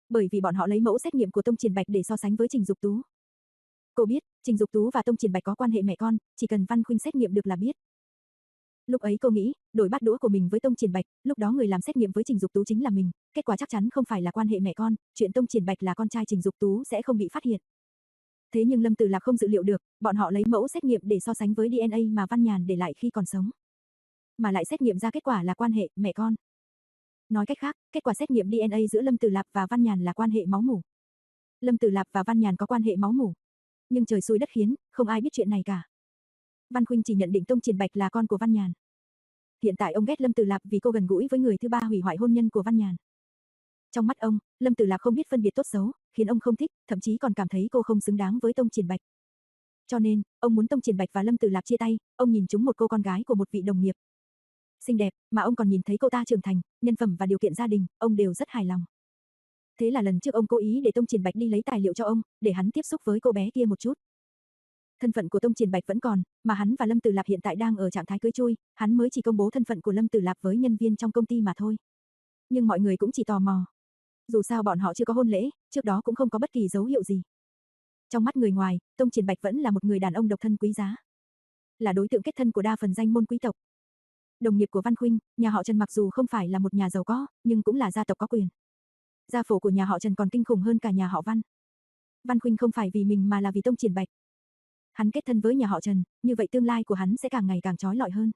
Bởi vì bọn họ lấy mẫu xét nghiệm của Tông Triển Bạch để so sánh với Trình Dục Tú. Cô biết, Trình Dục Tú và Tông Triển Bạch có quan hệ mẹ con, chỉ cần Văn Khuynh xét nghiệm được là biết. Lúc ấy cô nghĩ, đổi bát đũa của mình với Tông Triển Bạch, lúc đó người làm xét nghiệm với Trình Dục Tú chính là mình, kết quả chắc chắn không phải là quan hệ mẹ con, chuyện Tông Triển Bạch là con trai Trình Dục Tú sẽ không bị phát hiện. Thế nhưng Lâm Tử Lạp không dự liệu được, bọn họ lấy mẫu xét nghiệm để so sánh với đê en a mà Văn Nhàn để lại khi còn sống. Mà lại xét nghiệm ra kết quả là quan hệ mẹ con. Nói cách khác, kết quả xét nghiệm đê en a giữa Lâm Tử Lạp và Văn Nhàn là quan hệ máu mủ. Lâm Tử Lạp và Văn Nhàn có quan hệ máu mủ. Nhưng trời xui đất khiến, không ai biết chuyện này cả. Văn Khuynh chỉ nhận định Tông Triển Bạch là con của Văn Nhàn. Hiện tại ông ghét Lâm Tử Lạp vì cô gần gũi với người thứ ba hủy hoại hôn nhân của Văn Nhàn. Trong mắt ông, Lâm Tử Lạp không biết phân biệt tốt xấu, khiến ông không thích, thậm chí còn cảm thấy cô không xứng đáng với Tông Triển Bạch. Cho nên, ông muốn Tông Triển Bạch và Lâm Tử Lạp chia tay, ông nhìn trúng một cô con gái của một vị đồng nghiệp. Xinh đẹp, mà ông còn nhìn thấy cô ta trưởng thành, nhân phẩm và điều kiện gia đình, ông đều rất hài lòng. Thế là lần trước ông cố ý để Tông Triển Bạch đi lấy tài liệu cho ông, để hắn tiếp xúc với cô bé kia một chút. Thân phận của Tông Triển Bạch vẫn còn, mà hắn và Lâm Tử Lạp hiện tại đang ở trạng thái cưới chui, hắn mới chỉ công bố thân phận của Lâm Tử Lạp với nhân viên trong công ty mà thôi. Nhưng mọi người cũng chỉ tò mò. Dù sao bọn họ chưa có hôn lễ, trước đó cũng không có bất kỳ dấu hiệu gì. Trong mắt người ngoài, Tông Triển Bạch vẫn là một người đàn ông độc thân quý giá. Là đối tượng kết thân của đa phần danh môn quý tộc. Đồng nghiệp của Văn Khuynh, nhà họ Trần mặc dù không phải là một nhà giàu có, nhưng cũng là gia tộc có quyền. Gia phổ của nhà họ Trần còn kinh khủng hơn cả nhà họ Văn. Văn Khuynh không phải vì mình mà là vì Tông Triển Bạch. Hắn kết thân với nhà họ Trần, như vậy tương lai của hắn sẽ càng ngày càng chói lọi hơn.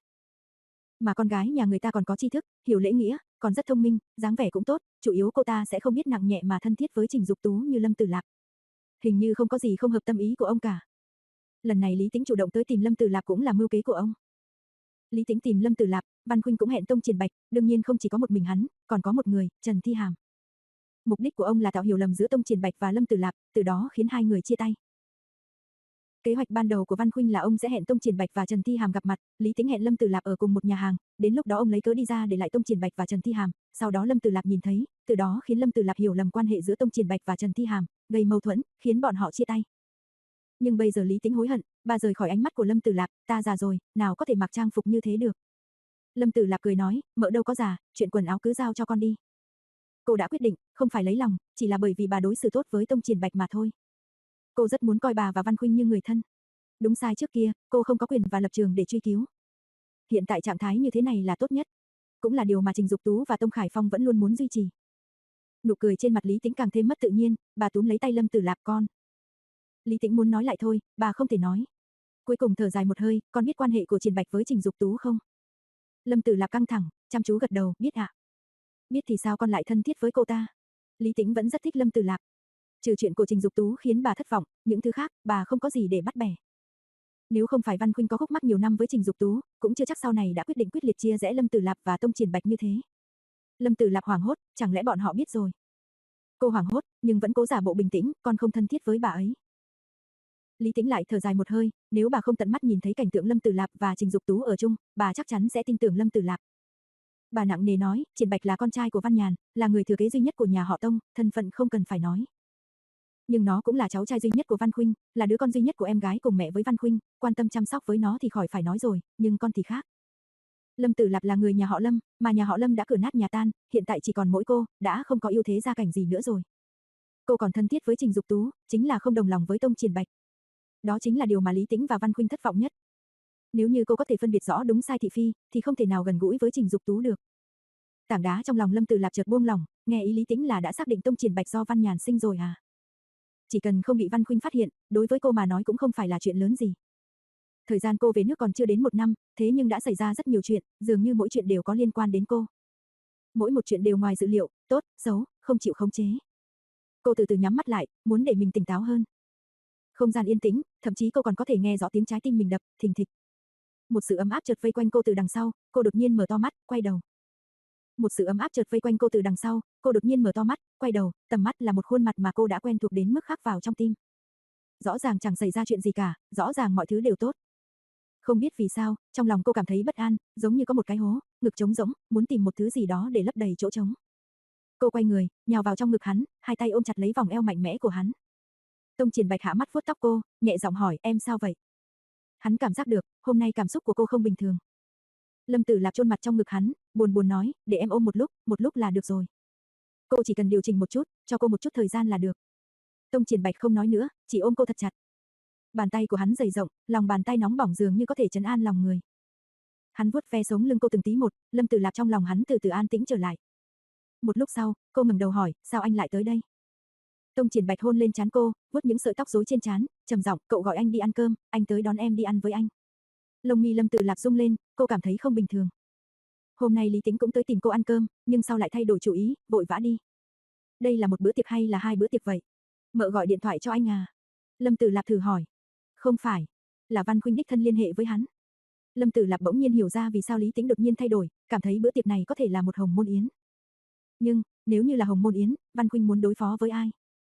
Mà con gái nhà người ta còn có tri thức, hiểu lễ nghĩa, còn rất thông minh, dáng vẻ cũng tốt, chủ yếu cô ta sẽ không biết nặng nhẹ mà thân thiết với Trình Dục Tú như Lâm Tử Lạp. Hình như không có gì không hợp tâm ý của ông cả. Lần này Lý Tĩnh chủ động tới tìm Lâm Tử Lạp cũng là mưu kế của ông. Lý Tĩnh tìm Lâm Tử Lạp, Văn Khuynh cũng hẹn Tông Triển Bạch, đương nhiên không chỉ có một mình hắn, còn có một người, Trần Thi Hàm. Mục đích của ông là tạo hiểu lầm giữa Tông Triển Bạch và Lâm Tử Lạp, từ đó khiến hai người chia tay. Kế hoạch ban đầu của Văn Khuynh là ông sẽ hẹn Tông Triển Bạch và Trần Thi Hàm gặp mặt, Lý Tĩnh hẹn Lâm Tử Lạp ở cùng một nhà hàng, đến lúc đó ông lấy cớ đi ra để lại Tông Triển Bạch và Trần Thi Hàm, sau đó Lâm Tử Lạp nhìn thấy, từ đó khiến Lâm Tử Lạp hiểu lầm quan hệ giữa Tông Triển Bạch và Trần Thi Hàm, gây mâu thuẫn, khiến bọn họ chia tay. Nhưng bây giờ Lý Tĩnh hối hận, bà rời khỏi ánh mắt của Lâm Tử Lạp, ta già rồi, nào có thể mặc trang phục như thế được. Lâm Tử Lạp cười nói, mợ đâu có già, chuyện quần áo cứ giao cho con đi. Cô đã quyết định, không phải lấy lòng, chỉ là bởi vì bà đối xử tốt với Tông Triển Bạch mà thôi. Cô rất muốn coi bà và Văn Khuynh như người thân. Đúng sai trước kia, cô không có quyền và lập trường để truy cứu. Hiện tại trạng thái như thế này là tốt nhất. Cũng là điều mà Trình Dục Tú và Tông Khải Phong vẫn luôn muốn duy trì. Nụ cười trên mặt Lý Tĩnh càng thêm mất tự nhiên, bà túm lấy tay Lâm Tử Lạp con. Lý Tĩnh muốn nói lại thôi, bà không thể nói. Cuối cùng thở dài một hơi, con biết quan hệ của Triển Bạch với Trình Dục Tú không? Lâm Tử Lạp căng thẳng, chăm chú gật đầu, biết ạ. Biết thì sao con lại thân thiết với cô ta? Lý Tĩnh vẫn rất thích Lâm Tử Lạp. Trừ chuyện của Trình Dục Tú khiến bà thất vọng, những thứ khác, bà không có gì để bắt bẻ. Nếu không phải Văn Khuynh có khúc mắc nhiều năm với Trình Dục Tú, cũng chưa chắc sau này đã quyết định quyết liệt chia rẽ Lâm Tử Lạp và Tông Triển Bạch như thế. Lâm Tử Lạp hoảng hốt, chẳng lẽ bọn họ biết rồi? Cô hoảng hốt, nhưng vẫn cố giả bộ bình tĩnh, con không thân thiết với bà ấy. Lý Tĩnh lại thở dài một hơi, nếu bà không tận mắt nhìn thấy cảnh tượng Lâm Tử Lạp và Trình Dục Tú ở chung, bà chắc chắn sẽ tin tưởng Lâm Tử Lạp. Bà nặng nề nói, Triển Bạch là con trai của Văn Nhàn, là người thừa kế duy nhất của nhà họ Tông, thân phận không cần phải nói. Nhưng nó cũng là cháu trai duy nhất của Văn Khuynh, là đứa con duy nhất của em gái cùng mẹ với Văn Khuynh, quan tâm chăm sóc với nó thì khỏi phải nói rồi, nhưng con thì khác. Lâm Tử Lạp là người nhà họ Lâm, mà nhà họ Lâm đã cửa nát nhà tan, hiện tại chỉ còn mỗi cô, đã không có ưu thế gia cảnh gì nữa rồi. Cô còn thân thiết với Trình Dục Tú, chính là không đồng lòng với Tông Triển Bạch. Đó chính là điều mà Lý Tĩnh và Văn Khuynh thất vọng nhất. Nếu như cô có thể phân biệt rõ đúng sai thị phi, thì không thể nào gần gũi với Trình Dục Tú được. Tảng đá trong lòng Lâm Tử Lạp chợt buông lỏng, nghe ý Lý Tĩnh là đã xác định Tông Triển Bạch do Văn Nhàn sinh rồi à? Chỉ cần không bị Văn Khuynh phát hiện, đối với cô mà nói cũng không phải là chuyện lớn gì. Thời gian cô về nước còn chưa đến một năm, thế nhưng đã xảy ra rất nhiều chuyện, dường như mỗi chuyện đều có liên quan đến cô. Mỗi một chuyện đều ngoài dự liệu, tốt, xấu, không chịu khống chế. Cô từ từ nhắm mắt lại, muốn để mình tỉnh táo hơn. Không gian yên tĩnh, thậm chí cô còn có thể nghe rõ tiếng trái tim mình đập, thình thịch. Một sự ấm áp chợt vây quanh cô từ đằng sau, cô đột nhiên mở to mắt, quay đầu. Một sự ấm áp chợt vây quanh cô từ đằng sau, cô đột nhiên mở to mắt, quay đầu, tầm mắt là một khuôn mặt mà cô đã quen thuộc đến mức khắc vào trong tim. Rõ ràng chẳng xảy ra chuyện gì cả, rõ ràng mọi thứ đều tốt. Không biết vì sao, trong lòng cô cảm thấy bất an, giống như có một cái hố, ngực trống rỗng, muốn tìm một thứ gì đó để lấp đầy chỗ trống. Cô quay người, nhào vào trong ngực hắn, hai tay ôm chặt lấy vòng eo mạnh mẽ của hắn. Tông Triển Bạch hạ mắt vuốt tóc cô, nhẹ giọng hỏi, em sao vậy? Hắn cảm giác được, hôm nay cảm xúc của cô không bình thường. Lâm Tử Lạp chôn mặt trong ngực hắn, buồn buồn nói, để em ôm một lúc, một lúc là được rồi. Cô chỉ cần điều chỉnh một chút, cho cô một chút thời gian là được. Tông Triển Bạch không nói nữa, chỉ ôm cô thật chặt. Bàn tay của hắn dày rộng, lòng bàn tay nóng bỏng dường như có thể trấn an lòng người. Hắn vuốt ve sống lưng cô từng tí một, Lâm Tử Lạp trong lòng hắn từ từ an tĩnh trở lại. Một lúc sau, cô ngẩng đầu hỏi, sao anh lại tới đây? Tông Triển Bạch hôn lên trán cô, vuốt những sợi tóc rối trên trán, trầm giọng, cậu gọi anh đi ăn cơm, anh tới đón em đi ăn với anh. Lông mi Lâm Tử Lạp rung lên, cô cảm thấy không bình thường. Hôm nay Lý Tĩnh cũng tới tìm cô ăn cơm, nhưng sau lại thay đổi chủ ý, vội vã đi. Đây là một bữa tiệc hay là hai bữa tiệc vậy? Mợ gọi điện thoại cho anh à? Lâm Tử Lạp thử hỏi. Không phải, là Văn Khuynh đích thân liên hệ với hắn. Lâm Tử Lạp bỗng nhiên hiểu ra vì sao Lý Tĩnh đột nhiên thay đổi, cảm thấy bữa tiệc này có thể là một hồng môn yến. Nhưng, nếu như là hồng môn yến, Văn Khuynh muốn đối phó với ai?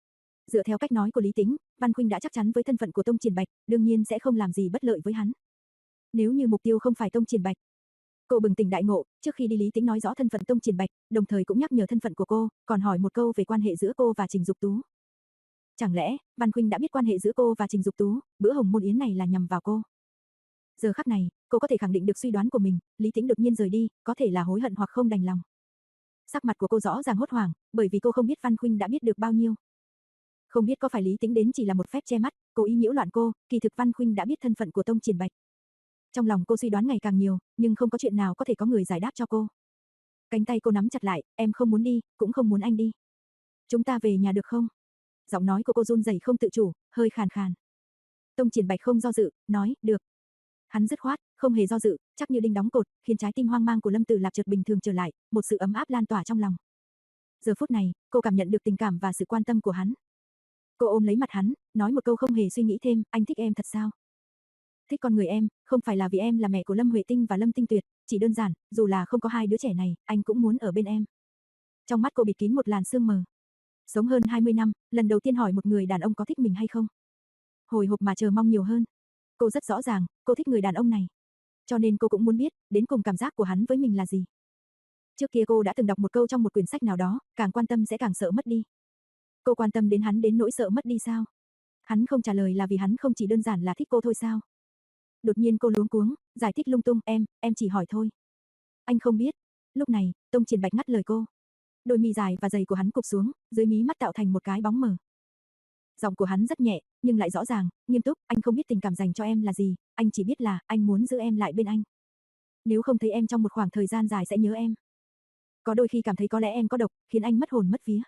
Dựa theo cách nói của Lý Tĩnh, Văn Khuynh đã chắc chắn với thân phận của Tông Triển Bạch, đương nhiên sẽ không làm gì bất lợi với hắn. Nếu như mục tiêu không phải Tông Triển Bạch. Cô bừng tỉnh đại ngộ, trước khi đi Lý Tĩnh nói rõ thân phận Tông Triển Bạch, đồng thời cũng nhắc nhở thân phận của cô, còn hỏi một câu về quan hệ giữa cô và Trình Dục Tú. Chẳng lẽ, Văn Khuynh đã biết quan hệ giữa cô và Trình Dục Tú, bữa hồng môn yến này là nhằm vào cô? Giờ khắc này, cô có thể khẳng định được suy đoán của mình, Lý Tĩnh đột nhiên rời đi, có thể là hối hận hoặc không đành lòng. Sắc mặt của cô rõ ràng hốt hoảng, bởi vì cô không biết Văn Khuynh đã biết được bao nhiêu. Không biết có phải Lý Tĩnh đến chỉ là một phép che mắt, cố ý nhiễu loạn cô, kỳ thực Văn Khuynh đã biết thân phận của Tông Triển Bạch. Trong lòng cô suy đoán ngày càng nhiều, nhưng không có chuyện nào có thể có người giải đáp cho cô. Cánh tay cô nắm chặt lại, em không muốn đi, cũng không muốn anh đi. Chúng ta về nhà được không? Giọng nói của cô run rẩy không tự chủ, hơi khàn khàn. Tông Triển Bạch không do dự, nói, được. Hắn dứt khoát, không hề do dự, chắc như đinh đóng cột, khiến trái tim hoang mang của Lâm Tử Lạp chợt bình thường trở lại, một sự ấm áp lan tỏa trong lòng. Giờ phút này, cô cảm nhận được tình cảm và sự quan tâm của hắn. Cô ôm lấy mặt hắn, nói một câu không hề suy nghĩ thêm, anh thích em thật sao? Thích con người em, không phải là vì em là mẹ của Lâm Huệ Tinh và Lâm Tinh Tuyệt, chỉ đơn giản, dù là không có hai đứa trẻ này, anh cũng muốn ở bên em. Trong mắt cô bịt kín một làn sương mờ. Sống hơn hai mươi năm, lần đầu tiên hỏi một người đàn ông có thích mình hay không. Hồi hộp mà chờ mong nhiều hơn. Cô rất rõ ràng, cô thích người đàn ông này. Cho nên cô cũng muốn biết, đến cùng cảm giác của hắn với mình là gì. Trước kia cô đã từng đọc một câu trong một quyển sách nào đó, càng quan tâm sẽ càng sợ mất đi. Cô quan tâm đến hắn đến nỗi sợ mất đi sao? Hắn không trả lời là vì hắn không chỉ đơn giản là thích cô thôi sao? Đột nhiên cô luống cuống, giải thích lung tung, em, em chỉ hỏi thôi. Anh không biết. Lúc này, Tông Triển Bạch ngắt lời cô. Đôi mi dài và dày của hắn cụp xuống, dưới mí mắt tạo thành một cái bóng mờ. Giọng của hắn rất nhẹ, nhưng lại rõ ràng, nghiêm túc, anh không biết tình cảm dành cho em là gì, anh chỉ biết là anh muốn giữ em lại bên anh. Nếu không thấy em trong một khoảng thời gian dài sẽ nhớ em. Có đôi khi cảm thấy có lẽ em có độc, khiến anh mất hồn mất vía.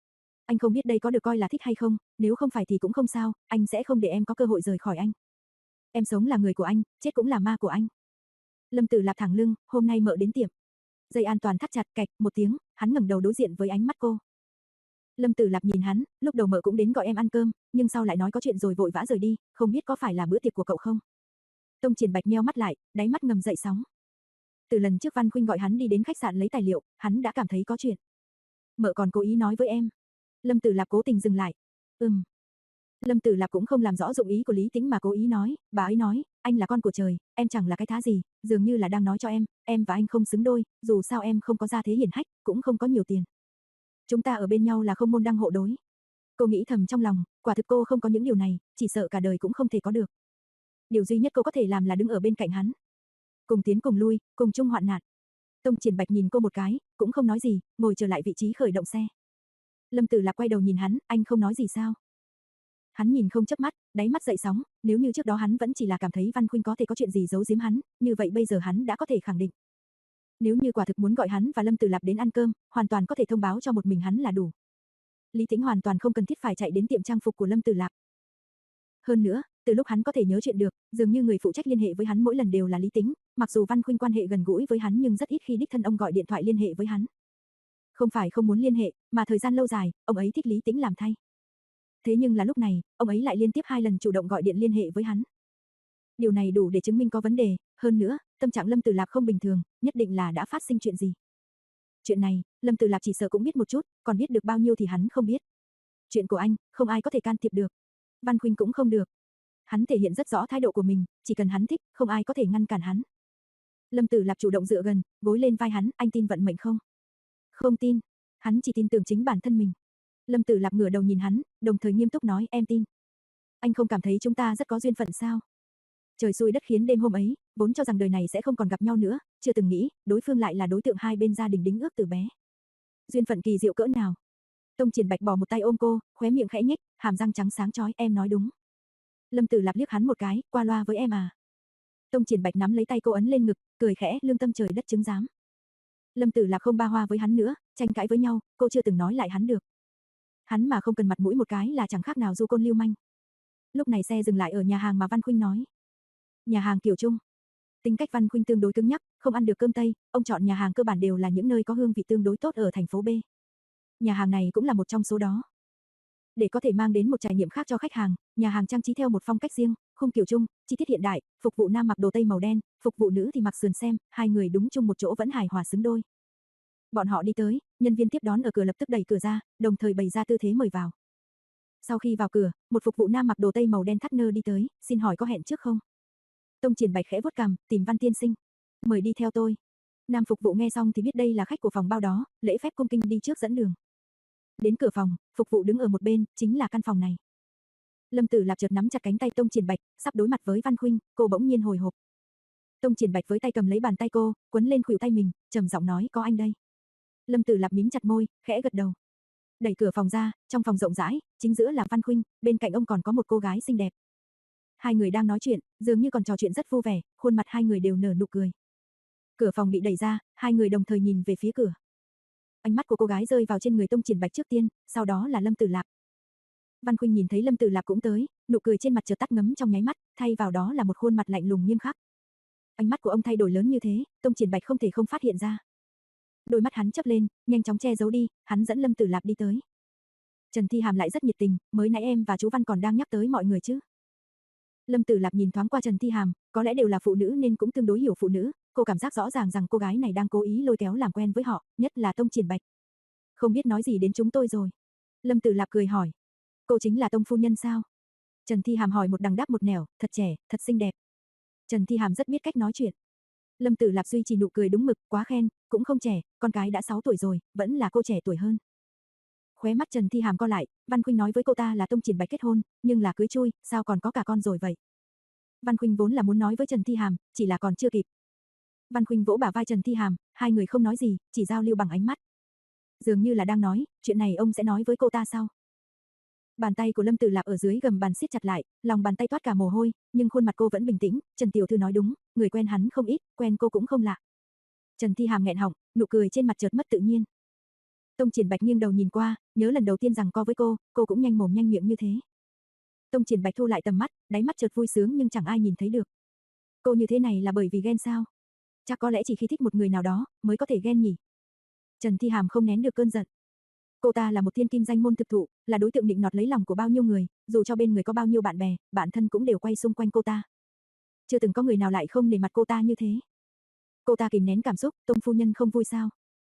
Anh không biết đây có được coi là thích hay không, nếu không phải thì cũng không sao, anh sẽ không để em có cơ hội rời khỏi anh. Em sống là người của anh, chết cũng là ma của anh. Lâm Tử Lạp thẳng lưng, hôm nay mợ đến tiệm. Dây an toàn thắt chặt, cạch, một tiếng, hắn ngẩng đầu đối diện với ánh mắt cô. Lâm Tử Lạp nhìn hắn, lúc đầu mợ cũng đến gọi em ăn cơm, nhưng sau lại nói có chuyện rồi vội vã rời đi, không biết có phải là bữa tiệc của cậu không? Tông Triển Bạch nheo mắt lại, đáy mắt ngầm dậy sóng. Từ lần trước Văn Khuynh gọi hắn đi đến khách sạn lấy tài liệu, hắn đã cảm thấy có chuyện. Mợ còn cố ý nói với em. Lâm Tử Lạp cố tình dừng lại. Ừm. Lâm Tử Lạp cũng không làm rõ dụng ý của Lý Tĩnh mà cố ý nói, bà ấy nói, anh là con của trời, em chẳng là cái thá gì, dường như là đang nói cho em, em và anh không xứng đôi, dù sao em không có gia thế hiển hách, cũng không có nhiều tiền. Chúng ta ở bên nhau là không môn đăng hộ đối. Cô nghĩ thầm trong lòng, quả thực cô không có những điều này, chỉ sợ cả đời cũng không thể có được. Điều duy nhất cô có thể làm là đứng ở bên cạnh hắn. Cùng tiến cùng lui, cùng chung hoạn nạn. Tông Triển Bạch nhìn cô một cái, cũng không nói gì, ngồi trở lại vị trí khởi động xe. Lâm Tử Lạp quay đầu nhìn hắn, anh không nói gì sao? Hắn nhìn không chớp mắt, đáy mắt dậy sóng, nếu như trước đó hắn vẫn chỉ là cảm thấy Văn Khuynh có thể có chuyện gì giấu giếm hắn, như vậy bây giờ hắn đã có thể khẳng định. Nếu như quả thực muốn gọi hắn và Lâm Tử Lạp đến ăn cơm, hoàn toàn có thể thông báo cho một mình hắn là đủ. Lý Tĩnh hoàn toàn không cần thiết phải chạy đến tiệm trang phục của Lâm Tử Lạp. Hơn nữa, từ lúc hắn có thể nhớ chuyện được, dường như người phụ trách liên hệ với hắn mỗi lần đều là Lý Tĩnh, mặc dù Văn Khuynh quan hệ gần gũi với hắn nhưng rất ít khi đích thân ông gọi điện thoại liên hệ với hắn. Không phải không muốn liên hệ, mà thời gian lâu dài, ông ấy thích Lý Tĩnh làm thay. Thế nhưng là lúc này, ông ấy lại liên tiếp hai lần chủ động gọi điện liên hệ với hắn. Điều này đủ để chứng minh có vấn đề, hơn nữa, tâm trạng Lâm Tử Lạp không bình thường, nhất định là đã phát sinh chuyện gì. Chuyện này, Lâm Tử Lạp chỉ sợ cũng biết một chút, còn biết được bao nhiêu thì hắn không biết. Chuyện của anh, không ai có thể can thiệp được. Văn Khuynh cũng không được. Hắn thể hiện rất rõ thái độ của mình, chỉ cần hắn thích, không ai có thể ngăn cản hắn. Lâm Tử Lạp chủ động dựa gần, gối lên vai hắn, anh tin vận mệnh không? Không tin, hắn chỉ tin tưởng chính bản thân mình. Lâm Tử Lạp ngửa đầu nhìn hắn, đồng thời nghiêm túc nói, em tin. Anh không cảm thấy chúng ta rất có duyên phận sao? Trời xui đất khiến đêm hôm ấy, vốn cho rằng đời này sẽ không còn gặp nhau nữa, chưa từng nghĩ, đối phương lại là đối tượng hai bên gia đình đính ước từ bé. Duyên phận kỳ diệu cỡ nào. Tông Triển Bạch bỏ một tay ôm cô, khóe miệng khẽ nhếch, hàm răng trắng sáng chói, em nói đúng. Lâm Tử Lạp liếc hắn một cái, qua loa với em à. Tông Triển Bạch nắm lấy tay cô ấn lên ngực, cười khẽ, lương tâm trời đất chứng giám. Lâm Tử Lạp không ba hoa với hắn nữa, tranh cãi với nhau, cô chưa từng nói lại hắn được. Hắn mà không cần mặt mũi một cái là chẳng khác nào du côn lưu manh. Lúc này xe dừng lại ở nhà hàng mà Văn Khuynh nói. Nhà hàng Kiểu Trung. Tính cách Văn Khuynh tương đối cứng nhắc, không ăn được cơm Tây, ông chọn nhà hàng cơ bản đều là những nơi có hương vị tương đối tốt ở thành phố B. Nhà hàng này cũng là một trong số đó. Để có thể mang đến một trải nghiệm khác cho khách hàng, nhà hàng trang trí theo một phong cách riêng, khung Kiểu Trung, chi tiết hiện đại, phục vụ nam mặc đồ Tây màu đen, phục vụ nữ thì mặc sườn xem, hai người đúng chung một chỗ vẫn hài hòa xứng đôi. Bọn họ đi tới, nhân viên tiếp đón ở cửa lập tức đẩy cửa ra, đồng thời bày ra tư thế mời vào. Sau khi vào cửa, một phục vụ nam mặc đồ Tây màu đen thắt nơ đi tới, xin hỏi có hẹn trước không? Tông Triển Bạch khẽ vuốt cằm, tìm Văn tiên sinh. Mời đi theo tôi. Nam phục vụ nghe xong thì biết đây là khách của phòng bao đó, lễ phép cung kính đi trước dẫn đường. Đến cửa phòng, phục vụ đứng ở một bên, chính là căn phòng này. Lâm Tử Lạp chợt nắm chặt cánh tay Tông Triển Bạch, sắp đối mặt với Văn Khuynh, cô bỗng nhiên hồi hộp. Tông Triển Bạch với tay cầm lấy bàn tay cô, quấn lên khuỷu tay mình, trầm giọng nói, có anh đây. Lâm Tử Lạp mím chặt môi, khẽ gật đầu. Đẩy cửa phòng ra, trong phòng rộng rãi, chính giữa là Văn Khuynh, bên cạnh ông còn có một cô gái xinh đẹp. Hai người đang nói chuyện, dường như còn trò chuyện rất vui vẻ, khuôn mặt hai người đều nở nụ cười. Cửa phòng bị đẩy ra, hai người đồng thời nhìn về phía cửa. Ánh mắt của cô gái rơi vào trên người Tông Triển Bạch trước tiên, sau đó là Lâm Tử Lạp. Văn Khuynh nhìn thấy Lâm Tử Lạp cũng tới, nụ cười trên mặt chợt tắt ngấm trong nháy mắt, thay vào đó là một khuôn mặt lạnh lùng nghiêm khắc. Ánh mắt của ông thay đổi lớn như thế, Tông Triển Bạch không thể không phát hiện ra. Đôi mắt hắn chớp lên, nhanh chóng che giấu đi, hắn dẫn Lâm Tử Lạp đi tới. Trần Thi Hàm lại rất nhiệt tình, mới nãy em và chú Văn còn đang nhắc tới mọi người chứ. Lâm Tử Lạp nhìn thoáng qua Trần Thi Hàm, có lẽ đều là phụ nữ nên cũng tương đối hiểu phụ nữ, cô cảm giác rõ ràng rằng cô gái này đang cố ý lôi kéo làm quen với họ, nhất là Tông Triển Bạch. Không biết nói gì đến chúng tôi rồi. Lâm Tử Lạp cười hỏi. Cô chính là Tông phu nhân sao? Trần Thi Hàm hỏi một đằng đáp một nẻo, thật trẻ, thật xinh đẹp. Trần Thi Hàm rất biết cách nói chuyện. Lâm Tử Lạp duy trì nụ cười đúng mực, quá khen, cũng không trẻ, con cái đã sáu tuổi rồi, vẫn là cô trẻ tuổi hơn. Khóe mắt Trần Thi Hàm co lại, Văn Khuynh nói với cô ta là Tông Triển Bạch kết hôn, nhưng là cưới chui, sao còn có cả con rồi vậy? Văn Khuynh vốn là muốn nói với Trần Thi Hàm, chỉ là còn chưa kịp. Văn Khuynh vỗ bả vai Trần Thi Hàm, hai người không nói gì, chỉ giao lưu bằng ánh mắt. Dường như là đang nói, chuyện này ông sẽ nói với cô ta sau. Bàn tay của Lâm Tử Lạp ở dưới gầm bàn siết chặt lại, lòng bàn tay toát cả mồ hôi, nhưng khuôn mặt cô vẫn bình tĩnh, Trần tiểu thư nói đúng, người quen hắn không ít, quen cô cũng không lạ. Trần Thi Hàm nghẹn họng, nụ cười trên mặt chợt mất tự nhiên. Tông Triển Bạch nghiêng đầu nhìn qua, nhớ lần đầu tiên rằng co với cô, cô cũng nhanh mồm nhanh miệng như thế. Tông Triển Bạch thu lại tầm mắt, đáy mắt chợt vui sướng nhưng chẳng ai nhìn thấy được. Cô như thế này là bởi vì ghen sao? Chắc có lẽ chỉ khi thích một người nào đó mới có thể ghen nhỉ. Trần Thi Hàm không nén được cơn giận. Cô ta là một thiên kim danh môn thực thụ, là đối tượng định nọt lấy lòng của bao nhiêu người, dù cho bên người có bao nhiêu bạn bè, bạn thân cũng đều quay xung quanh cô ta. Chưa từng có người nào lại không nể mặt cô ta như thế. Cô ta kìm nén cảm xúc, Tông phu nhân không vui sao?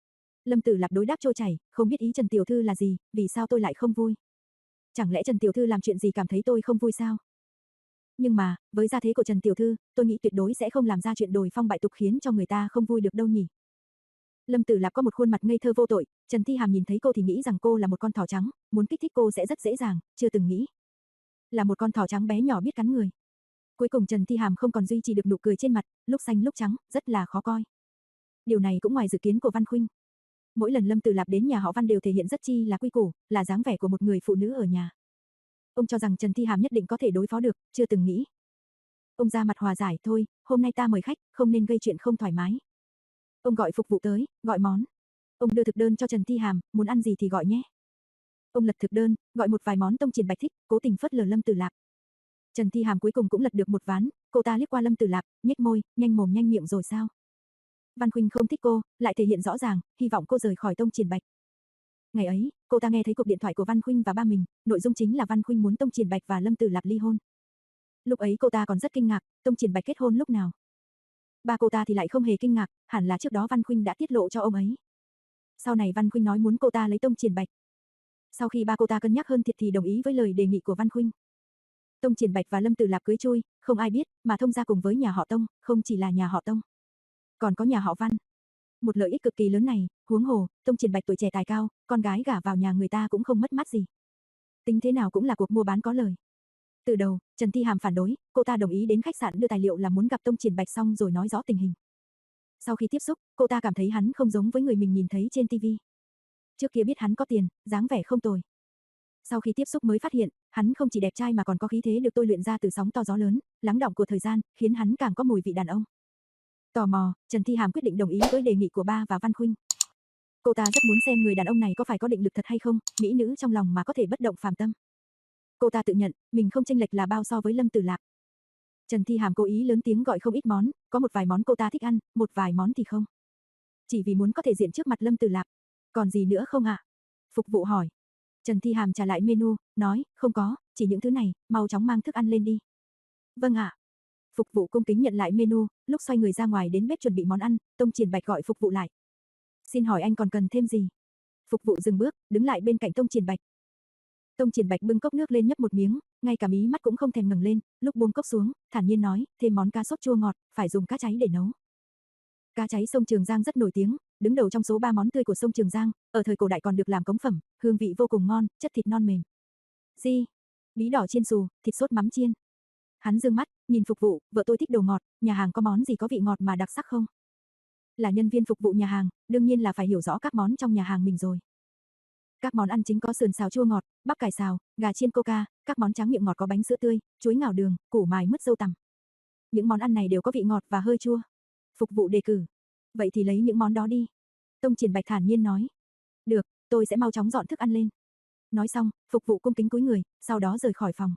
Lâm Tử Lạp đối đáp trôi chảy, không biết ý Trần tiểu thư là gì, vì sao tôi lại không vui? Chẳng lẽ Trần tiểu thư làm chuyện gì cảm thấy tôi không vui sao? Nhưng mà, với gia thế của Trần tiểu thư, tôi nghĩ tuyệt đối sẽ không làm ra chuyện đồi phong bại tục khiến cho người ta không vui được đâu nhỉ. Lâm Tử Lạp có một khuôn mặt ngây thơ vô tội, Trần Thi Hàm nhìn thấy cô thì nghĩ rằng cô là một con thỏ trắng, muốn kích thích cô sẽ rất dễ dàng, chưa từng nghĩ là một con thỏ trắng bé nhỏ biết cắn người. Cuối cùng Trần Thi Hàm không còn duy trì được nụ cười trên mặt, lúc xanh lúc trắng, rất là khó coi. Điều này cũng ngoài dự kiến của Văn Khuynh. Mỗi lần Lâm Tử Lạp đến nhà họ Văn đều thể hiện rất chi là quy củ, là dáng vẻ của một người phụ nữ ở nhà. Ông cho rằng Trần Thi Hàm nhất định có thể đối phó được, chưa từng nghĩ. Ông ra mặt hòa giải, thôi, hôm nay ta mời khách, không nên gây chuyện không thoải mái. Ông gọi phục vụ tới, gọi món. Ông đưa thực đơn cho Trần Thi Hàm, muốn ăn gì thì gọi nhé. Ông lật thực đơn, gọi một vài món Tông Triển Bạch thích, cố tình phớt lờ Lâm Tử Lạp. Trần Thi Hàm cuối cùng cũng lật được một ván, cô ta liếc qua Lâm Tử Lạp, nhếch môi, nhanh mồm nhanh miệng rồi sao? Văn Khuynh không thích cô, lại thể hiện rõ ràng, hy vọng cô rời khỏi Tông Triển Bạch. Ngày ấy, cô ta nghe thấy cuộc điện thoại của Văn Khuynh và ba mình, nội dung chính là Văn Khuynh muốn Tông Triển Bạch và Lâm Tử Lạp ly hôn. Lúc ấy cô ta còn rất kinh ngạc, Tông Triển Bạch kết hôn lúc nào? Ba cô ta thì lại không hề kinh ngạc, hẳn là trước đó Văn Khuynh đã tiết lộ cho ông ấy. Sau này Văn Khuynh nói muốn cô ta lấy Tông Triển Bạch. Sau khi ba cô ta cân nhắc hơn thiệt thì đồng ý với lời đề nghị của Văn Khuynh. Tông Triển Bạch và Lâm Tử Lạp cưới chui, không ai biết, mà thông gia cùng với nhà họ Tông, không chỉ là nhà họ Tông, còn có nhà họ Văn. Một lợi ích cực kỳ lớn này, huống hồ, Tông Triển Bạch tuổi trẻ tài cao, con gái gả vào nhà người ta cũng không mất mát gì. Tính thế nào cũng là cuộc mua bán có lời. Từ đầu, Trần Thi Hàm phản đối, cô ta đồng ý đến khách sạn đưa tài liệu là muốn gặp Tông Triển Bạch xong rồi nói rõ tình hình. Sau khi tiếp xúc, cô ta cảm thấy hắn không giống với người mình nhìn thấy trên ti vi. Trước kia biết hắn có tiền, dáng vẻ không tồi. Sau khi tiếp xúc mới phát hiện, hắn không chỉ đẹp trai mà còn có khí thế được tôi luyện ra từ sóng to gió lớn, lắng đọng của thời gian, khiến hắn càng có mùi vị đàn ông. Tò mò, Trần Thi Hàm quyết định đồng ý với đề nghị của ba và Văn Khuynh. Cô ta rất muốn xem người đàn ông này có phải có định lực thật hay không, mỹ nữ trong lòng mà có thể bất động phàm tâm. Cô ta tự nhận, mình không chênh lệch là bao so với Lâm Tử Lạp. Trần Thi Hàm cố ý lớn tiếng gọi không ít món, có một vài món cô ta thích ăn, một vài món thì không. Chỉ vì muốn có thể diện trước mặt Lâm Tử Lạp. Còn gì nữa không ạ? À? Phục vụ hỏi. Trần Thi Hàm trả lại menu, nói, không có, chỉ những thứ này, mau chóng mang thức ăn lên đi. Vâng ạ. À. Phục vụ cung kính nhận lại menu, lúc xoay người ra ngoài đến bếp chuẩn bị món ăn, Tông Triển Bạch gọi phục vụ lại. Xin hỏi anh còn cần thêm gì? Phục vụ dừng bước, đứng lại bên cạnh Tông Triển Bạch. Tông Triển Bạch bưng cốc nước lên nhấp một miếng, ngay cả mí mắt cũng không thèm ngẩng lên, lúc buông cốc xuống, thản nhiên nói, thêm món cá sốt chua ngọt, phải dùng cá cháy để nấu. Cá cháy sông Trường Giang rất nổi tiếng, đứng đầu trong số ba món tươi của sông Trường Giang, ở thời cổ đại còn được làm cống phẩm, hương vị vô cùng ngon, chất thịt non mềm. Gì? Bí đỏ chiên xù, thịt sốt mắm chiên. Hắn dương mắt, nhìn phục vụ, vợ tôi thích đồ ngọt, nhà hàng có món gì có vị ngọt mà đặc sắc không? Là nhân viên phục vụ nhà hàng, đương nhiên là phải hiểu rõ các món trong nhà hàng mình rồi. Các món ăn chính có sườn xào chua ngọt, bắp cải xào, gà chiên coca, các món tráng miệng ngọt có bánh sữa tươi, chuối ngào đường, củ mài mứt dâu tằm. Những món ăn này đều có vị ngọt và hơi chua. Phục vụ đề cử. Vậy thì lấy những món đó đi. Tông Triển Bạch thản nhiên nói. Được, tôi sẽ mau chóng dọn thức ăn lên. Nói xong, phục vụ cung kính cúi người, sau đó rời khỏi phòng.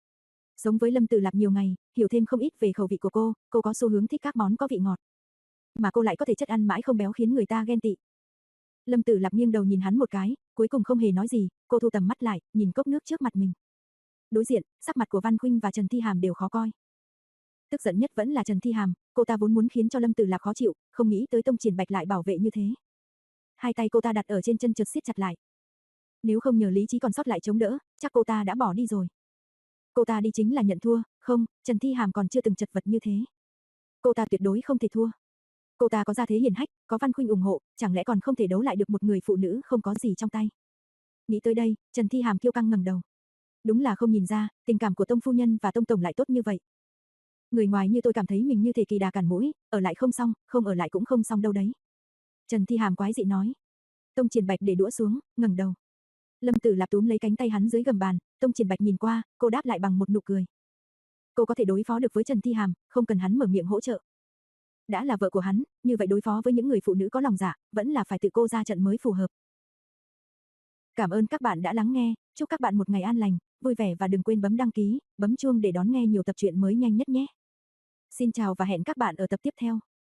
Sống với Lâm Tử Lạp nhiều ngày, hiểu thêm không ít về khẩu vị của cô, cô có xu hướng thích các món có vị ngọt. Mà cô lại có thể chất ăn mãi không béo khiến người ta ghen tị. Lâm Tử Lạp nghiêng đầu nhìn hắn một cái, cuối cùng không hề nói gì, cô thu tầm mắt lại, nhìn cốc nước trước mặt mình. Đối diện, sắc mặt của Văn Khuynh và Trần Thi Hàm đều khó coi. Tức giận nhất vẫn là Trần Thi Hàm, cô ta vốn muốn khiến cho Lâm Tử Lạp khó chịu, không nghĩ tới Tông Triển Bạch lại bảo vệ như thế. Hai tay cô ta đặt ở trên chân chợt siết chặt lại. Nếu không nhờ lý trí còn sót lại chống đỡ, chắc cô ta đã bỏ đi rồi. Cô ta đi chính là nhận thua, không, Trần Thi Hàm còn chưa từng chật vật như thế. Cô ta tuyệt đối không thể thua. Cô ta có gia thế hiển hách, có Văn Khuynh ủng hộ, chẳng lẽ còn không thể đấu lại được một người phụ nữ không có gì trong tay. Nghĩ tới đây, Trần Thi Hàm kiêu căng ngẩng đầu. Đúng là không nhìn ra, tình cảm của Tông phu nhân và Tông tổng lại tốt như vậy. Người ngoài như tôi cảm thấy mình như thể kỳ đà cản mũi, ở lại không xong, không ở lại cũng không xong đâu đấy. Trần Thi Hàm quái dị nói. Tông Triển Bạch để đũa xuống, ngẩng đầu. Lâm Tử Lạp túm lấy cánh tay hắn dưới gầm bàn, Tông Triển Bạch nhìn qua, cô đáp lại bằng một nụ cười. Cô có thể đối phó được với Trần Thi Hàm, không cần hắn mở miệng hỗ trợ. Đã là vợ của hắn, như vậy đối phó với những người phụ nữ có lòng dạ, vẫn là phải tự cô ra trận mới phù hợp. Cảm ơn các bạn đã lắng nghe, chúc các bạn một ngày an lành, vui vẻ và đừng quên bấm đăng ký, bấm chuông để đón nghe nhiều tập truyện mới nhanh nhất nhé. Xin chào và hẹn các bạn ở tập tiếp theo.